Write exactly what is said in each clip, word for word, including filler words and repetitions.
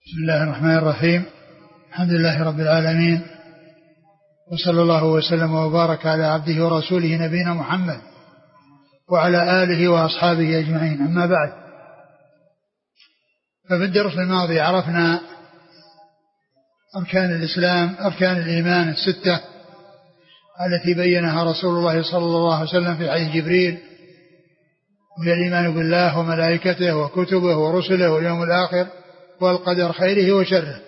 بسم الله الرحمن الرحيم. الحمد لله رب العالمين، وصلى الله وسلم وبارك على عبده ورسوله نبينا محمد وعلى آله وأصحابه أجمعين. أما بعد، ففي الدرس الماضي عرفنا أركان الإسلام أركان الإيمان الستة التي بينها رسول الله صلى الله عليه وسلم في حديث جبريل، وهي الإيمان بالله وملائكته وكتبه ورسله واليوم الآخر والقدر خيره وشره.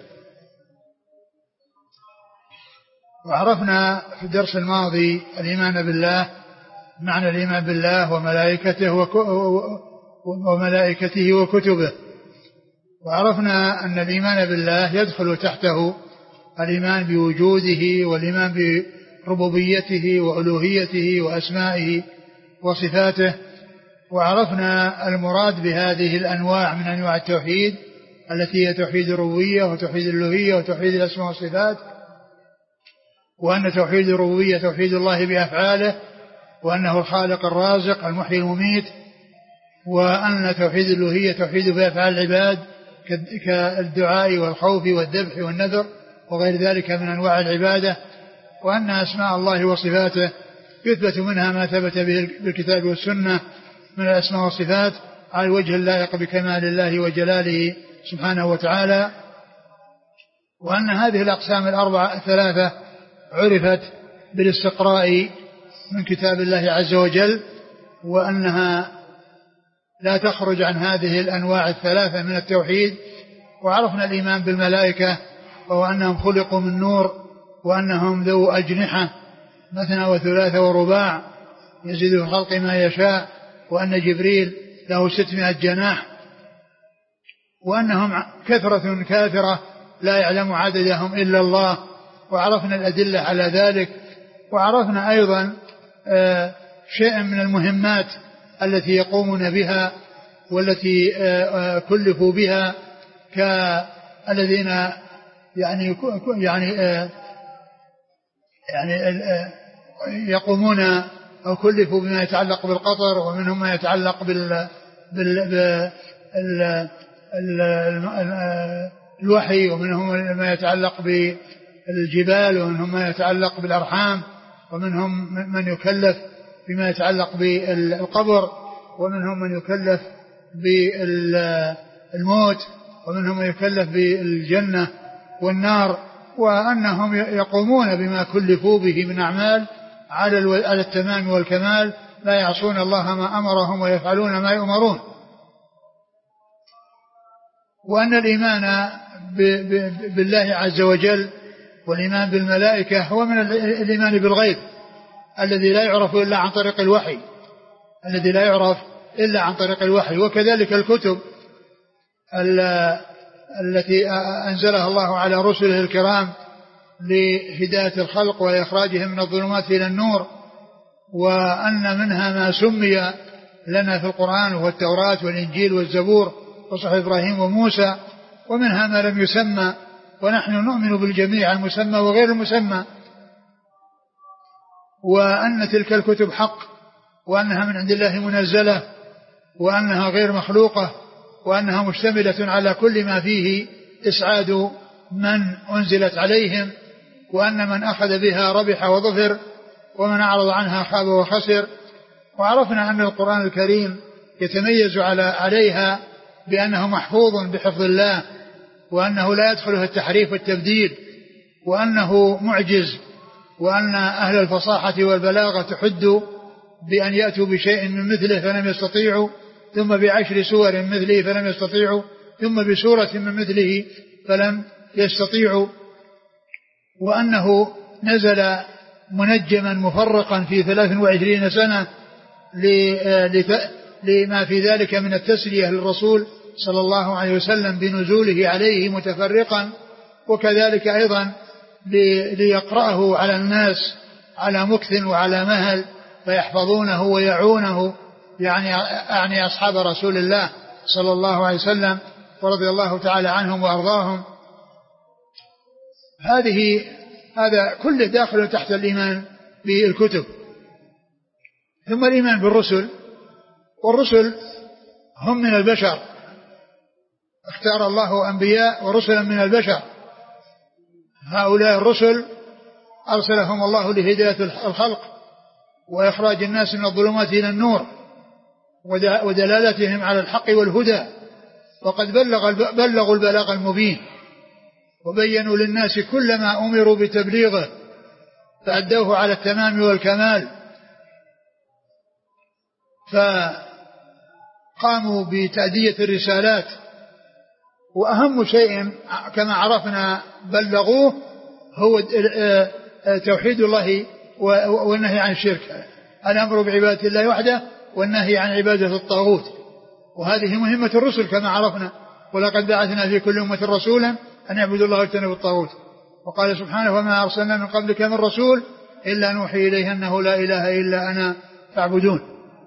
وعرفنا في الدرس الماضي الإيمان بالله، معنى الإيمان بالله وملائكته وملائكته وكتبه. وعرفنا أن الإيمان بالله يدخل تحته الإيمان بوجوده والإيمان بربوبيته وألوهيته وأسمائه وصفاته. وعرفنا المراد بهذه الأنواع من أنواع التوحيد التي هي توحيد الربوبية وتوحيد الألوهية وتوحيد الأسماء والصفات، وأن توحيد الربوبية توحيد الله بأفعاله، وأنه الخالق الرازق المحيي المميت، وأن توحيد الألوهية توحيد بأفعال العباد كالدعاء والخوف والذبح والنذر وغير ذلك من أنواع العبادة، وأن أسماء الله وصفاته يثبت منها ما ثبت به بالكتاب والسنة من الأسماء والصفات على الوجه اللائق بكمال الله وجلاله سبحانه وتعالى، وأن هذه الأقسام الأربعة الثلاثة عرفت بالاستقراء من كتاب الله عز وجل، وأنها لا تخرج عن هذه الأنواع الثلاثة من التوحيد. وعرفنا الإيمان بالملائكة، وهو أنهم خلقوا من نور، وأنهم ذو أجنحة مثنى وثلاثة ورباع يزيد في الخلق ما يشاء، وأن جبريل له ستمائة جناح، وأنهم كثرة كاثرة لا يعلم عددهم إلا الله. وعرفنا الأدلة على ذلك. وعرفنا أيضا شيئا من المهمات التي يقومون بها والتي كلفوا بها، كالذين يعني يعني يعني يقومون أو كلفوا بما يتعلق بالقطر، ومنهم ما يتعلق بال بال الوحي، ومنهم ما يتعلق بالجبال، ومنهم ما يتعلق بالأرحام، ومنهم من يكلف بما يتعلق بالقبر، ومنهم من يكلف بالموت، ومنهم من يكلف بالجنة والنار، وأنهم يقومون بما كلفوا به من أعمال على التمام والكمال، لا يعصون الله ما أمرهم ويفعلون ما يؤمرون. وأن الإيمان بالله عز وجل والإيمان بالملائكة هو من الإيمان بالغيب الذي لا يعرف إلا عن طريق الوحي الذي لا يعرف إلا عن طريق الوحي. وكذلك الكتب التي أنزلها الله على رسله الكرام لهداية الخلق وإخراجهم من الظلمات إلى النور، وأن منها ما سمي لنا في القرآن وهو التوراة والإنجيل والزبور وصحف إبراهيم وموسى، ومنها ما لم يسمى، ونحن نؤمن بالجميع المسمى وغير المسمى، وأن تلك الكتب حق، وأنها من عند الله منزلة، وأنها غير مخلوقة، وأنها مشتملة على كل ما فيه إسعاد من أنزلت عليهم، وأن من أخذ بها ربح وظفر، ومن أعرض عنها خاب وخسر. وعرفنا أن القرآن الكريم يتميز على عليها بأنه محفوظ بحفظ الله، وأنه لا يدخله التحريف والتبديل، وأنه معجز، وأن أهل الفصاحة والبلاغة تحد بأن يأتوا بشيء من مثله فلم يستطيعوا، ثم بعشر سور من مثله فلم يستطيعوا، ثم بسورة من مثله فلم يستطيعوا. وأنه نزل منجما مفرقا في ثلاث وعشرين سنة لما في ذلك من التسلية للرسول صلى الله عليه وسلم بنزوله عليه متفرقا، وكذلك أيضا ليقرأه على الناس على مكث وعلى مهل فيحفظونه ويعونه، يعني أعني أصحاب رسول الله صلى الله عليه وسلم ورضي الله تعالى عنهم وأرضاهم. هذه هذا كله داخل تحت الإيمان بالكتب. ثم الإيمان بالرسل، والرسل هم من البشر اختار الله أنبياء ورسلا من البشر. هؤلاء الرسل أرسلهم الله لهداية الخلق وإخراج الناس من الظلمات إلى النور ودلالتهم على الحق والهدى، وقد بلغ بلغوا البلاغ المبين وبينوا للناس كل ما أمروا بتبليغه فأدوه على التمام والكمال، فقاموا بتأدية الرسالات. وأهم شيء كما عرفنا بلغوه هو توحيد الله والنهي عن الشرك، الأمر بعبادة الله وحده والنهي عن عبادة الطاغوت، وهذه مهمة الرسل كما عرفنا. ولقد بعثنا في كل أمة رسولا أن يعبدوا الله واجتنبوا الطاغوت. وقال سبحانه وما أرسلنا من قبلك من رسول إلا نوحي إليه أنه لا إله إلا أنا فاعبدون.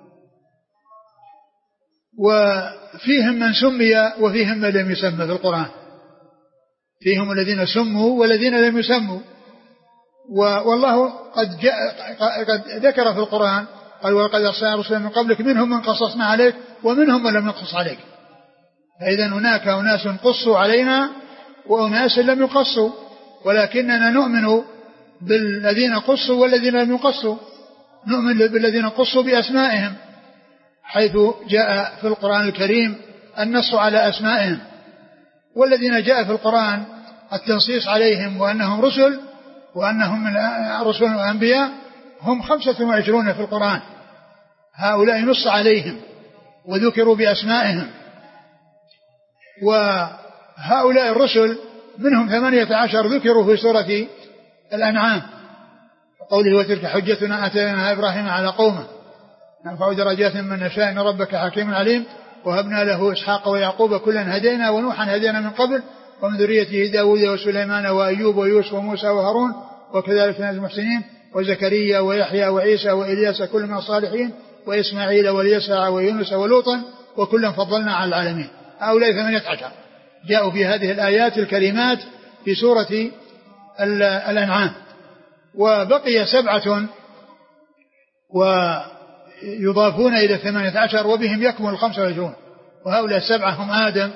وفيهم من سمي وفيهم من لم يسمى في القرآن، فيهم الذين سموا والذين لم يسموا. والله قد, جاء قد ذكر في القرآن قال ولقد أرسلنا رسلا من قبلك منهم من قصصنا عليك ومنهم من لم نقص عليك. فإذا هناك أناس قصوا علينا وأناس لم يقصوا، ولكننا نؤمن بالذين قصوا والذين لم يقصوا. نؤمن بالذين قصوا بأسمائهم، حيث جاء في القرآن الكريم النص على أسمائهم، والذين جاء في القرآن التنصيص عليهم وأنهم رسل وأنهم من رسل وأنبياء هم خمسة وعشرون في القرآن. هؤلاء نص عليهم وذكروا بأسمائهم. وهؤلاء الرسل منهم ثمانية عشر ذكروا في سورة الأنعام، قوله وتلك حجتنا آتيناها إبراهيم على قومه نرفع درجات من نشاء إن ربك حكيم عليم وهبنا له إسحاق ويعقوب كلا هدينا ونوحا هدينا من قبل ومن ذريته داود وسليمان وأيوب ويوسف وموسى وهارون وكذلك نجزي المحسنين وزكريا ويحيى وعيسى وإلياس كل من الصالحين وإسماعيل واليسع ويونس ولوطا وكلا فضلنا على العالمين. هؤلاء ثمانية عشر جاءوا في هذه الآيات الكريمات في سورة الأنعام. وبقي سبعة ويضافون إلى ثمانية عشر وبهم يكمل الخمسة والعشرون. وهؤلاء السبعة هم آدم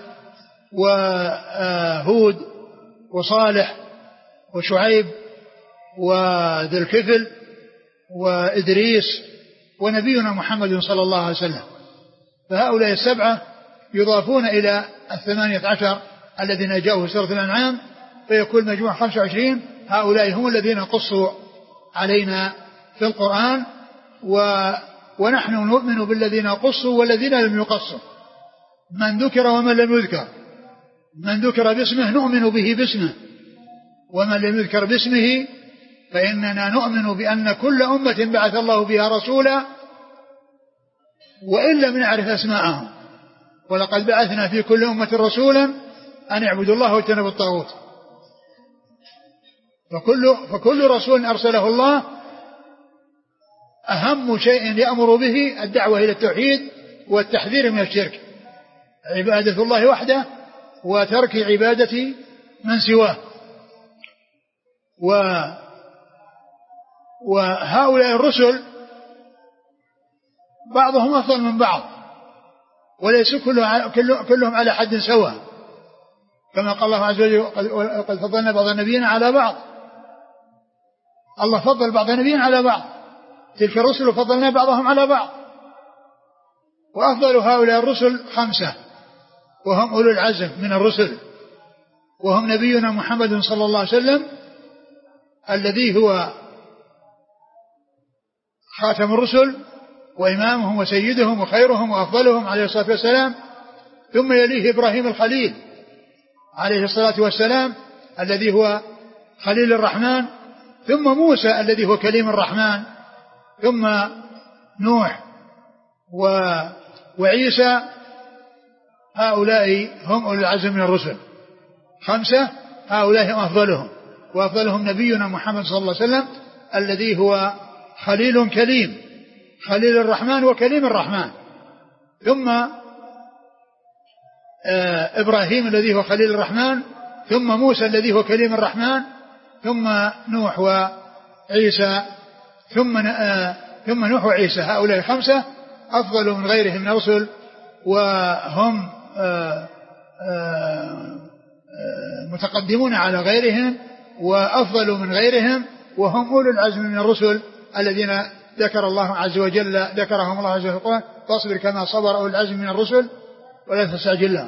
وهود وصالح وشعيب وذي الكفل وإدريس ونبينا محمد صلى الله عليه وسلم. فهؤلاء السبعة يضافون إلى الثمانية عشر الذين جاءوا في سورة الأنعام فيكون مجموع خمسة وعشرين. هؤلاء هم الذين قصوا علينا في القرآن، و ونحن نؤمن بالذين قصوا والذين لم يقصوا، من ذكر ومن لم يذكر. من ذكر باسمه نؤمن به باسمه، ومن لم يذكر باسمه فإننا نؤمن بأن كل أمة بعث الله بها رسولا وإن لم نعرف أسماءهم. ولقد بعثنا في كل أمة رسولا أن يعبدوا الله واجتنبوا الطاغوت. فكل, فكل رسول أرسله الله أهم شيء يأمر به الدعوة إلى التوحيد والتحذير من الشرك، عبادة الله وحده وترك عبادة من سواه. و وهؤلاء الرسل بعضهم أفضل من بعض وليس كلهم على حد سواء، كما قال الله عز وجل قد فضلنا بعض النبيين على بعض. الله فضل بعض النبيين على بعض، تلك الرسل فضلنا بعضهم على بعض. وأفضل هؤلاء الرسل خمسة وهم أولو العزم من الرسل، وهم نبينا محمد صلى الله عليه وسلم الذي هو خاتم الرسل وإمامهم وسيدهم وخيرهم وأفضلهم عليه الصلاة والسلام، ثم يليه إبراهيم الخليل عليه الصلاة والسلام الذي هو خليل الرحمن، ثم موسى الذي هو كليم الرحمن، ثم نوح و... وعيسى. هؤلاء هم أولو العزم من الرسل خمسة، هؤلاء هم أفضلهم، وأفضلهم نبينا محمد صلى الله عليه وسلم الذي هو خليل كليم، خليل الرحمن وكليم الرحمن، ثم إبراهيم الذي هو خليل الرحمن، ثم موسى الذي هو كليم الرحمن، ثم نوح وعيسى، ثم ثم نوح وعيسى. هؤلاء خمسة أفضل من غيرهم من الرسل، وهم متقدمون على غيرهم وأفضل من غيرهم، وهم أولو العزم من الرسل الذين ذكر الله عز وجل ذكرهم الله عز وجل في القرآن: فاصبر كما صبر أولو العزم من الرسل ولا تستعجل لهم.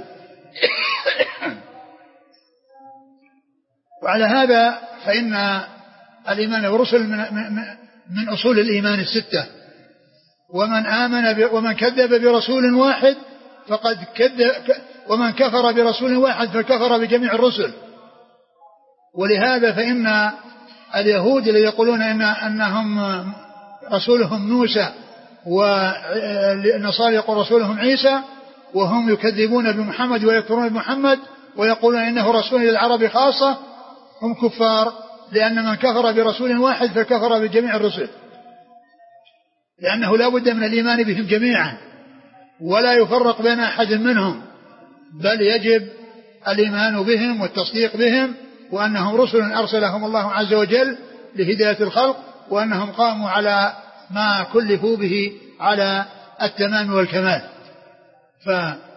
وعلى هذا فإن الإيمان بالرسل من, من, من أصول الإيمان الستة. ومن آمن ومن كذب برسول واحد فقد كذب، ومن كفر برسول واحد فكفر بجميع الرسل. ولهذا فإن اليهود اللي يقولون إن أنهم رسولهم موسى والنصارى يقول رسولهم عيسى، وهم يكذبون بمحمد ويكفرون بمحمد ويقولون إنه رسول للعرب خاصة، هم كفار، لأن من كفر برسول واحد فكفر بجميع الرسل، لأنه لا بد من الإيمان بهم جميعا ولا يفرق بين أحد منهم، بل يجب الإيمان بهم والتصديق بهم، وأنهم رسل أرسلهم الله عز وجل لهداية الخلق، وأنهم قاموا على ما كلفوا به على التمام والكمال. ف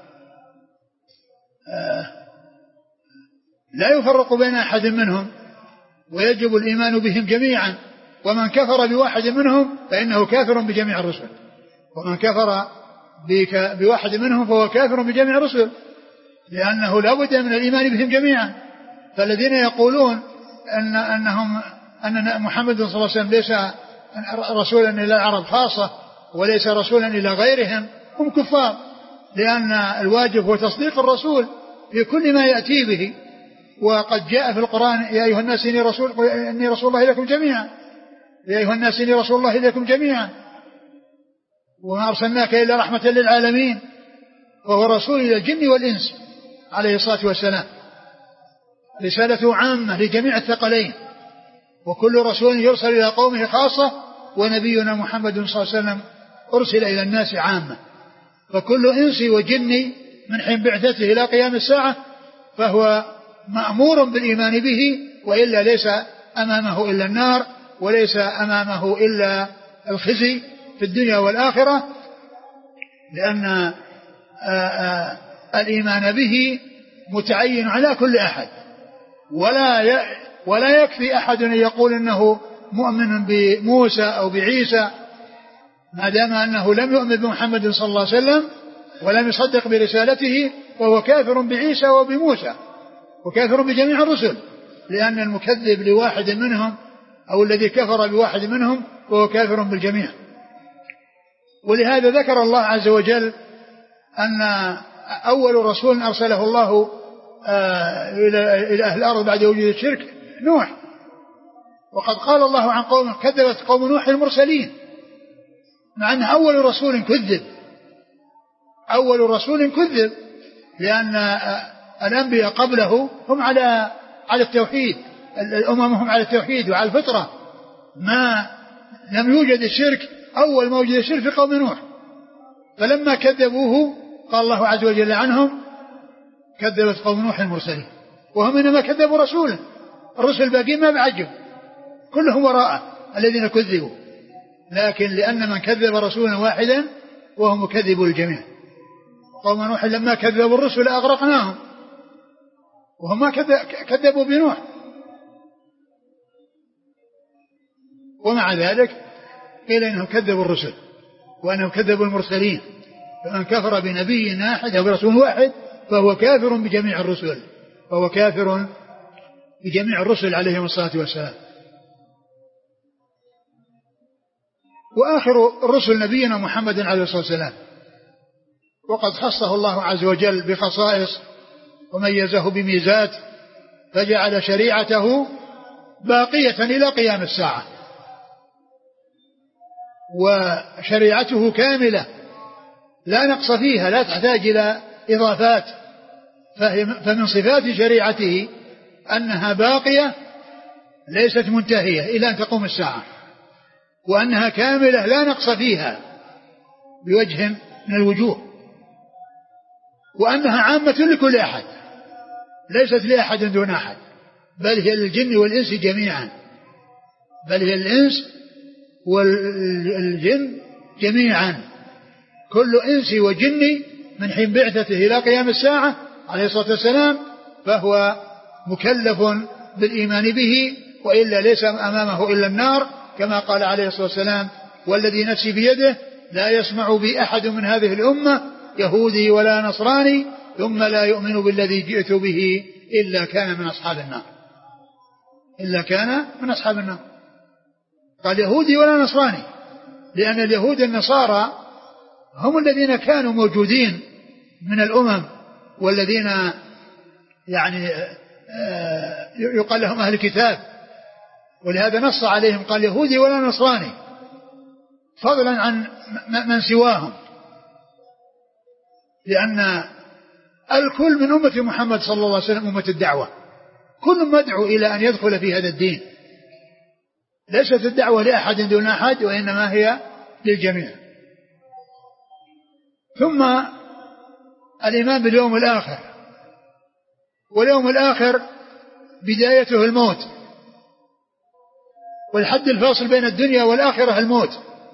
لا يفرق بين أحد منهم ويجب الإيمان بهم جميعا، ومن كفر بواحد منهم فإنه كافر بجميع الرسل، ومن كفر بواحد منهم فهو كافر بجميع الرسل، لأنه لا بد من الإيمان بهم جميعا. فالذين يقولون أن أنهم أن محمد صلى الله عليه وسلم ليس رسولا إلى العرب خاصة وليس رسولا إلى غيرهم هم كفار، لأن الواجب هو تصديق الرسول في كل ما يأتي به. وقد جاء في القرآن: يا أيها الناس إني رسول, إني رسول الله إليكم جميعا، يا أيها الناس إني رسول الله إليكم جميعا وما أرسلناك إلا رحمة للعالمين، وهو رسول إلى الجن والإنس عليه الصلاة والسلام، رسالته عامة لجميع الثقلين، وكل رسول يرسل إلى قومه خاصة، ونبينا محمد صلى الله عليه وسلم أرسل إلى الناس عامة. فكل إنس وجن من حين بعثته إلى قيام الساعة فهو مأمور بالإيمان به، وإلا ليس أمامه إلا النار، وليس أمامه إلا الخزي في الدنيا والآخرة، لأن آآ آآ الإيمان به متعين على كل أحد، ولا ولا يكفي أحد أن يقول إنه مؤمن بموسى أو بعيسى ما دام أنه لم يؤمن بمحمد صلى الله عليه وسلم ولم يصدق برسالته، وهو كافر بعيسى وبموسى وكافر بجميع الرسل، لأن المكذب لواحد منهم أو الذي كفر بواحد منهم وهو كافر بالجميع. ولهذا ذكر الله عز وجل أن أول رسول أرسله الله إلى أهل الأرض بعد وجود الشرك نوح، وقد قال الله عن قوم كذبت قوم نوح المرسلين، مع أن أول رسول كذب أول رسول كذب لأن الأنبياء قبله هم على على التوحيد، الأمم هم على التوحيد وعلى الفطرة، ما لم يوجد الشرك. أول ما وجد الشرك في قوم نوح، فلما كذبوه قال الله عز وجل عنهم كذبت قوم نوح المرسلين، وهم إنما كذبوا رسولا، الرسل الباقين ما بعجب كلهم وراءه الذين كذبوا، لكن لأن من كذب رسولا واحدا وهو مكذب الجميع. قوم نوح لما كذبوا الرسل أغرقناهم، وهم ما كذبوا بنوح، ومع ذلك قيل إنهم كذبوا الرسل وأنهم كذبوا المرسلين. فمن كفر بنبي واحد أو برسول واحد فهو كافر بجميع الرسل فهو كافر بجميع الرسل عليهم الصلاة والسلام. وآخر الرسل نبينا محمد عليه الصلاة والسلام، وقد خصه الله عز وجل بخصائص وميزه بميزات، فجعل شريعته باقية إلى قيام الساعة، وشريعته كاملة لا نقص فيها، لا تحتاج إلى إضافات. فمن صفات شريعته أنها باقية ليست منتهية إلى أن تقوم الساعة، وأنها كاملة لا نقص فيها بوجه من الوجوه، وأنها عامة لكل أحد ليست لأحد دون أحد، بل هي للجن والإنس جميعا بل هي الإنس والجن جميعا، كل إنس وجن من حين بعثته إلى قيام الساعة عليه الصلاة والسلام فهو مكلف بالإيمان به، وإلا ليس أمامه إلا النار، كما قال عليه الصلاة والسلام: والذي نفسي بيده لا يسمع بي أحد من هذه الأمة يهودي ولا نصراني ثم لا يؤمن بالذي جئت به إلا كان من أصحاب النار، إلا كان من أصحاب النار. قال يهودي ولا نصراني، لأن اليهود النصارى هم الذين كانوا موجودين من الأمم، والذين يعني يقال لهم أهل الكتاب، ولهذا نص عليهم قال يهودي ولا نصراني، فضلا عن من سواهم، لأن الكل من أمة محمد صلى الله عليه وسلم أمة الدعوة، كل مدعو إلى أن يدخل في هذا الدين، ليست الدعوة لأحد دون أحد، وإنما هي للجميع. ثم الإيمان باليوم الآخر، واليوم الآخر بدايته الموت، والحد الفاصل بين الدنيا والآخرة الموت،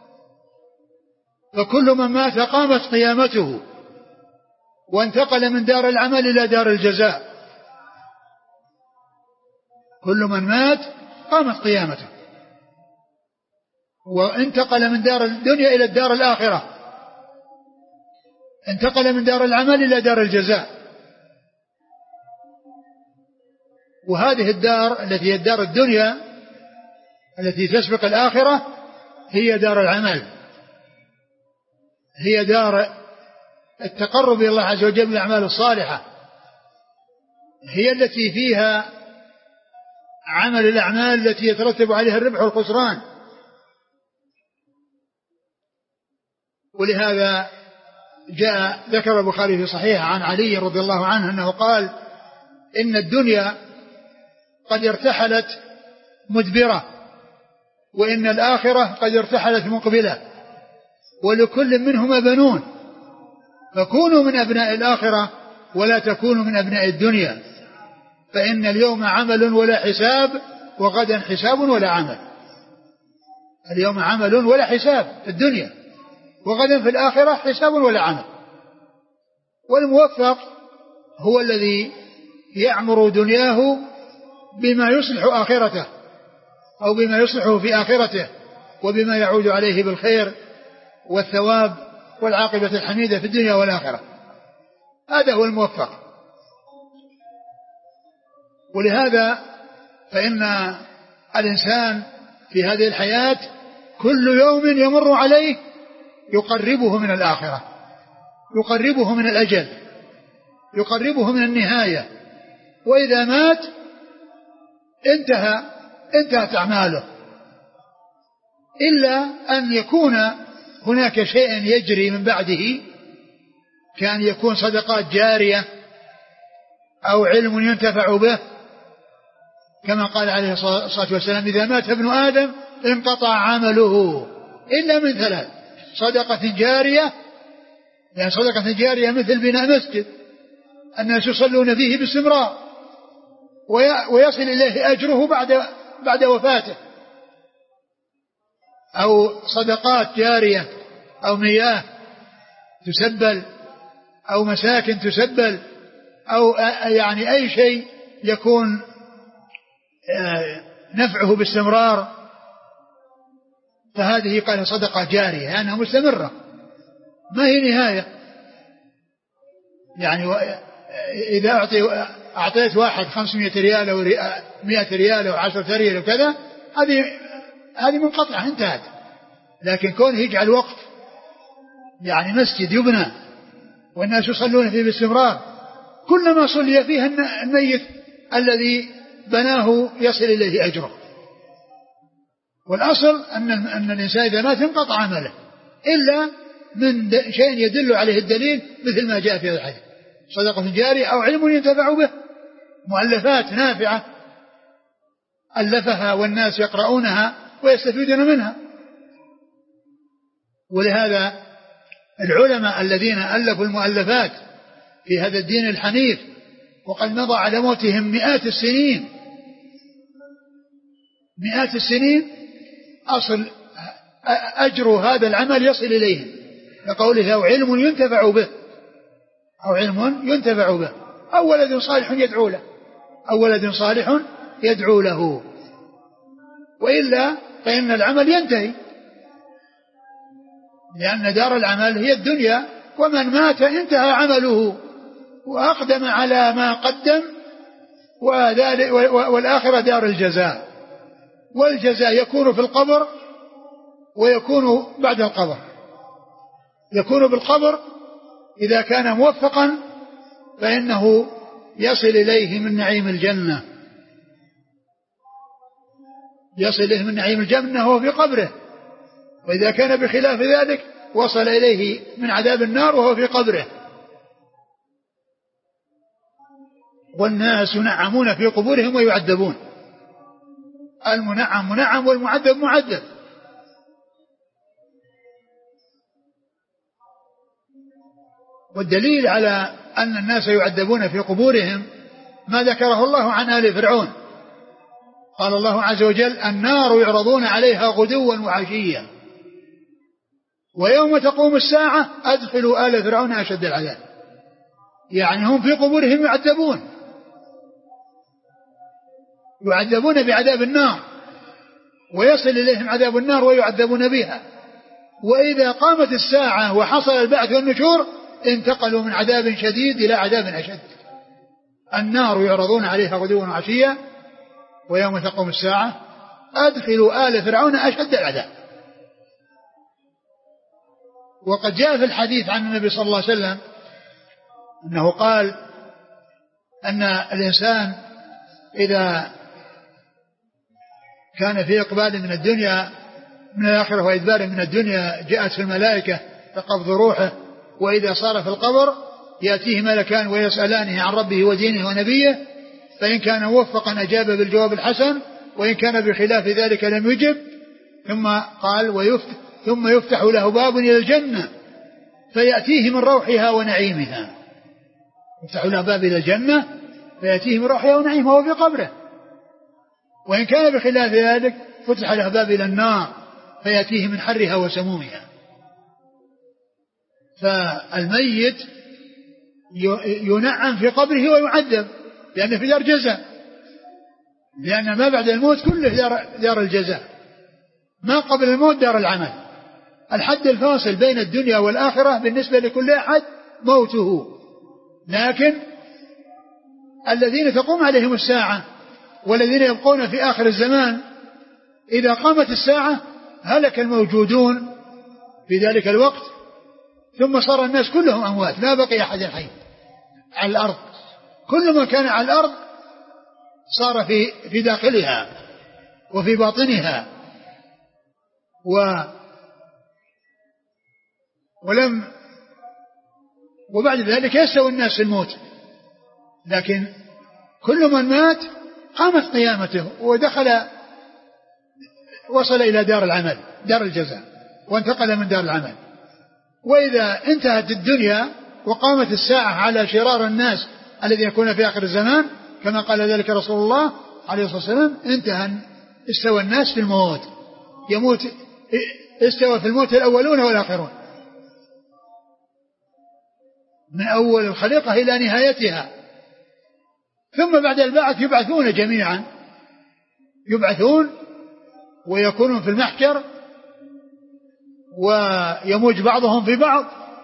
فكل من مات قامت قيامته وانتقل من دار العمل إلى دار الجزاء، كل من مات قامت قيامته وانتقل من دار الدنيا إلى الدار الآخرة، انتقل من دار العمل إلى دار الجزاء. وهذه الدار التي هي الدار الدنيا التي تسبق الآخرة هي دار العمل، هي دار التقرب إلى الله عز وجل بالأعمال الصالحة، هي التي فيها عمل الأعمال التي يترتب عليها الربح والخسران. ولهذا جاء ذكر البخاري في صحيح عن علي رضي الله عنه أنه قال: إن الدنيا قد ارتحلت مدبرة، وإن الآخرة قد ارتحلت مقبلة، ولكل منهما بنون، فكونوا من أبناء الآخرة ولا تكونوا من أبناء الدنيا، فإن اليوم عمل ولا حساب، وغدا حساب ولا عمل. اليوم عمل ولا حساب في الدنيا، وغدا في الآخرة حساب ولا عمل. والموفق هو الذي يعمر دنياه بما يصلح آخرته، أو بما يصلحه في آخرته، وبما يعود عليه بالخير والثواب والعاقبة الحميدة في الدنيا والآخرة. هذا هو الموفق. ولهذا فإن الإنسان في هذه الحياة كل يوم يمر عليه يقربه من الآخرة، يقربه من الأجل، يقربه من النهاية، وإذا مات انتهى انتهت أعماله، إلا أن يكون هناك شيء يجري من بعده، كان يكون صدقات جارية أو علم ينتفع به، كما قال عليه الصلاة والسلام: إذا مات ابن آدم انقطع عمله إلا من ثلاث: صدقة جارية، يعني صدقة جارية مثل بناء مسجد الناس يصلون فيه باستمرار ويصل إليه أجره بعد بعد وفاته، أو صدقات جارية، أو مياه تسبل، أو مساكن تسبل، أو يعني أي شيء يكون نفعه باستمرار، فهذه قال صدقة جارية لأنها يعني مستمرة ما هي نهاية. يعني إذا أعطي أعطيت واحد خمسمائة ريال أو مائة ريال أو عشرة ريال وكذا، هذه هذه منقطعة انتهت. لكن كونه يجعل وقف، يعني مسجد يبنى والناس يصلون فيه باستمرار، كلما صلي فيه الميت الذي بناه يصل إليه أجره. والأصل أن أن الإنسان إذا مات انقطع عمله، إلا من شيء يدل عليه الدليل مثل ما جاء في هذا الحديث: صدقة جارية أو علم ينتفع به، مؤلفات نافعة ألفها والناس يقرؤونها ويستفيدون منها. ولهذا العلماء الذين ألفوا المؤلفات في هذا الدين الحنيف وقد مضى على موتهم مئات السنين مئات السنين أصل أجر هذا العمل يصل إليهم، لقوله: أو علم ينتفع به، أو علم ينتفع به، أو ولد صالح يدعو له، أو ولد صالح يدعو له، وإلا فإن العمل ينتهي، لأن دار العمل هي الدنيا، ومن مات انتهى عمله وأقدم على ما قدم، والآخرة دار الجزاء، والجزاء يكون في القبر ويكون بعد القبر. يكون بالقبر إذا كان موفقا فإنه يصل إليه من نعيم الجنة، يصل إليه من نعيم الجنة وهو في قبره، وإذا كان بخلاف ذلك وصل إليه من عذاب النار وهو في قبره. والناس ينعمون في قبورهم ويعذبون، المنعم منعم والمعذب معذب. والدليل على أن الناس يعذبون في قبورهم ما ذكره الله عن آل فرعون. قال الله عز وجل: النار يعرضون عليها غدوا وعشيا ويوم تقوم الساعة أدخلوا آل فرعون أشد العذاب. يعني هم في قبورهم يعذبون، يعذبون بعذاب النار، ويصل إليهم عذاب النار ويعذبون بها. وإذا قامت الساعة وحصل البعث والنشور انتقلوا من عذاب شديد إلى عذاب أشد. النار يعرضون عليها غدوا وعشيا ويوم تقوم الساعة أدخلوا آل فرعون أشد العذاب. وقد جاء في الحديث عن النبي صلى الله عليه وسلم أنه قال أن الإنسان إذا كان في إقبال من الدنيا من الآخرة وإدبار من الدنيا جاءت في الملائكة تقبض روحه، وإذا صار في القبر يأتيه ملكان ويسألانه عن ربه ودينه ونبيه، فإن كان موفقا أجاب بالجواب الحسن، وإن كان بخلاف ذلك لم يجب. ثم قال ويفتح ثم يفتح له باب إلى الجنة فيأتيه من روحها ونعيمها. يفتح له باب إلى الجنة فيأتيه من روحها ونعيمها وهو في قبره. وإن كان بخلاف ذلك فتح له باب إلى النار فيأتيه من حرها وسمومها. فالميت ينعم في قبره ويعذب لأنه في دار جزاء، لأن ما بعد الموت كله دار, دار الجزاء، ما قبل الموت دار العمل. الحد الفاصل بين الدنيا والآخرة بالنسبة لكل أحد موته، لكن الذين تقوم عليهم الساعة والذين يبقون في آخر الزمان إذا قامت الساعة هلك الموجودون في ذلك الوقت، ثم صار الناس كلهم أموات، لا بقي أحد حي على الأرض. كل ما كان على الأرض صار في في داخلها وفي باطنها، و ولم وبعد ذلك يستوي الناس في الموت، لكن كل من مات قامت قيامته ودخل وصل إلى دار العمل دار الجزاء وانتقل من دار العمل. وإذا انتهت الدنيا وقامت الساعة على شرار الناس الذي يكون في آخر الزمان كما قال ذلك رسول الله عليه الصلاة والسلام: انتهى استوى الناس في الموت، يموت استوى في الموت الأولون والآخرون، من أول الخليقة إلى نهايتها. ثم بعد البعث يبعثون جميعا، يبعثون ويكونون في المحشر ويموج بعضهم في بعض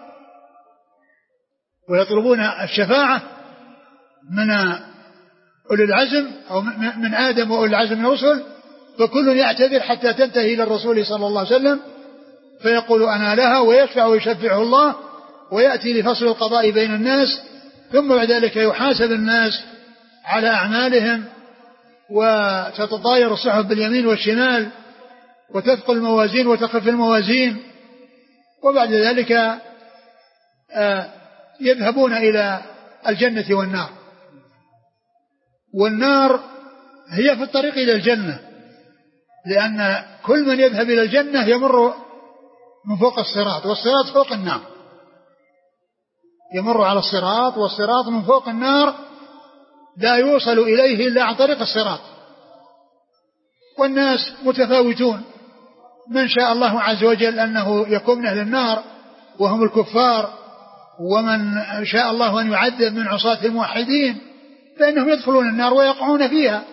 ويطلبون الشفاعة من أولي العزم أو من آدم وأولي العزم من الرسل، فكل يعتذر حتى تنتهي إلى الرسول صلى الله عليه وسلم فيقول أنا لها، ويشفع ويشفعه الله ويأتي لفصل القضاء بين الناس. ثم بعد ذلك يحاسب الناس على أعمالهم وتتطاير الصحف باليمين والشمال وتثقل الموازين وتخف الموازين، وبعد ذلك يذهبون إلى الجنة والنار. والنار هي في الطريق إلى الجنة، لأن كل من يذهب إلى الجنة يمر من فوق الصراط، والصراط فوق النار، يمر على الصراط والصراط من فوق النار لا يوصل إليه إلا عن طريق الصراط. والناس متفاوتون، من شاء الله عز وجل أنه يكون من أهل النار وهم الكفار، ومن شاء الله أن يعذب من عصاة الموحدين فإنهم يدخلون النار ويقعون فيها.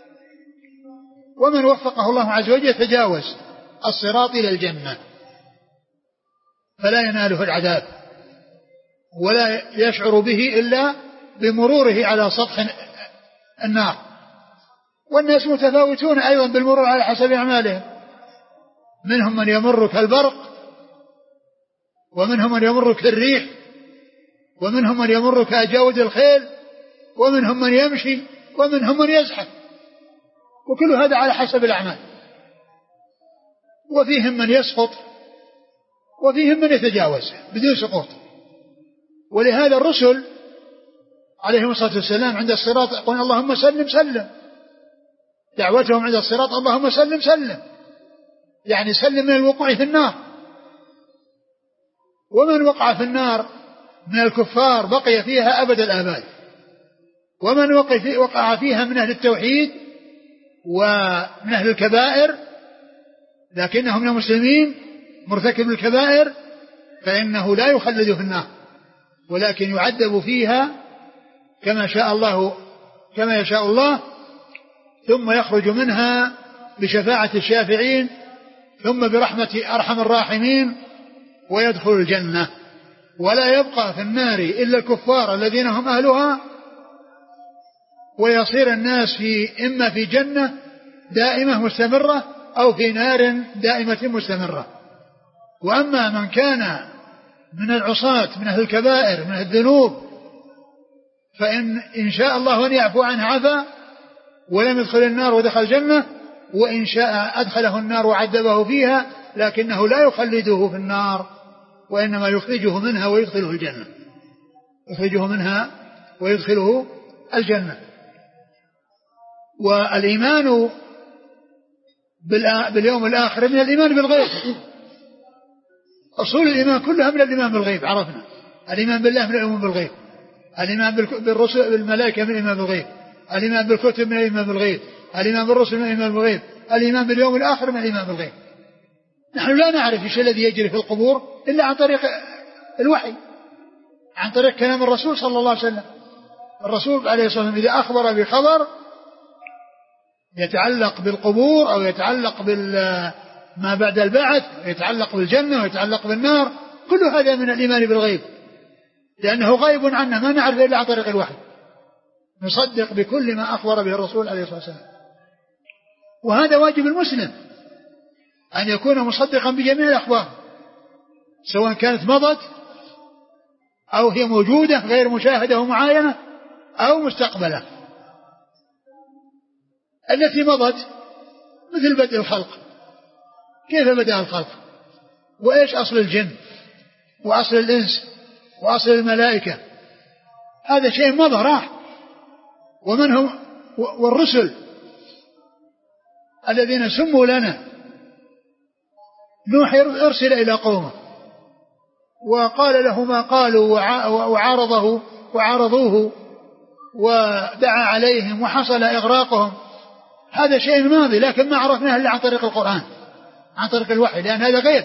ومن وفقه الله عز وجل يتجاوز الصراط إلى الجنة فلا يناله العذاب ولا يشعر به إلا بمروره على سطح النار. والناس متفاوتون أيضا بالمرور على حسب أعمالهم، منهم من يمر كالبرق، ومنهم من يمر كالريح، ومنهم من يمر كأجاود الخيل، ومنهم من يمشي، ومنهم من يزحف، وكل هذا على حسب الأعمال. وفيهم من يسقط وفيهم من يتجاوز بدون سقوط. ولهذا الرسل عليهم الصلاة والسلام عند الصراط يقولون اللهم سلم سلم، دعوتهم عند الصراط اللهم سلم سلم، يعني سلم من الوقوع في النار. ومن وقع في النار من الكفار بقي فيها أبد الآباد، ومن وقع فيها من أهل التوحيد ومن أهل الكبائر لكنهم من المسلمين مرتكب الكبائر فإنه لا يخلد في النار، ولكن يعذب فيها كما شاء الله كما يشاء الله، ثم يخرج منها بشفاعة الشافعين، ثم برحمة أرحم الراحمين، ويدخل الجنة. ولا يبقى في النار إلا الكفار الذين هم أهلها، ويصير الناس في إما في جنة دائمة مستمرة أو في نار دائمة مستمرة. وأما من كان من العصاة من أهل الكبائر من أهل الذنوب فإن إن شاء الله أن يعفو عنه عفا ولم يدخل النار ودخل الجنة، وإن شاء أدخله النار وعذبه فيها، لكنه لا يخلده في النار وإنما يخرجه منها ويدخله الجنة يخرجه منها ويدخله الجنة. والإيمان باليوم الآخر من الإيمان بالغيب. أصول الإيمان كلها من الإيمان بالغيب. عرفنا الإيمان بالله من الإيمان بالغيب، الإيمان بالرسل بالملائكة من الإيمان بالغيب، الإيمان بالكتب من الإيمان بالغيب، الإيمان بالرسل من الإيمان بالغيب، الإيمان باليوم الآخر من الإيمان بالغيب. نحن لا نعرف الشيء الذي يجري في القبور إلا عن طريق الوحي، عن طريق كلام الرسول صلى الله عليه وسلم. الرسول عليه الصلاة والسلام إذا أخبر بخبر يتعلق بالقبور أو يتعلق بما بعد البعث، يتعلق بالجنة ويتعلق بالنار، كل هذا من الإيمان بالغيب، لأنه غيب عنا ما نعرف إلا عن طريق الوحي. نصدق بكل ما أخبر به الرسول عليه الصلاة والسلام. وهذا واجب المسلم أن يكون مصدقا بجميع الأخبار، سواء كانت مضت أو هي موجودة غير مشاهدة ومعاينة أو مستقبلة. التي مضت مثل بدء الخلق، كيف بدأ الخلق، وإيش أصل الجن وأصل الإنس وأصل الملائكة، هذا شيء مضى راح. ومن هم والرسل الذين سموا لنا، نوح أرسل إلى قومه وقال له ما قالوا وعارضه وعارضوه ودعا عليهم وحصل إغراقهم، هذا شيء ماضي، لكن ما عرفناه إلا عن طريق القرآن عن طريق الوحي، لأن هذا غيب.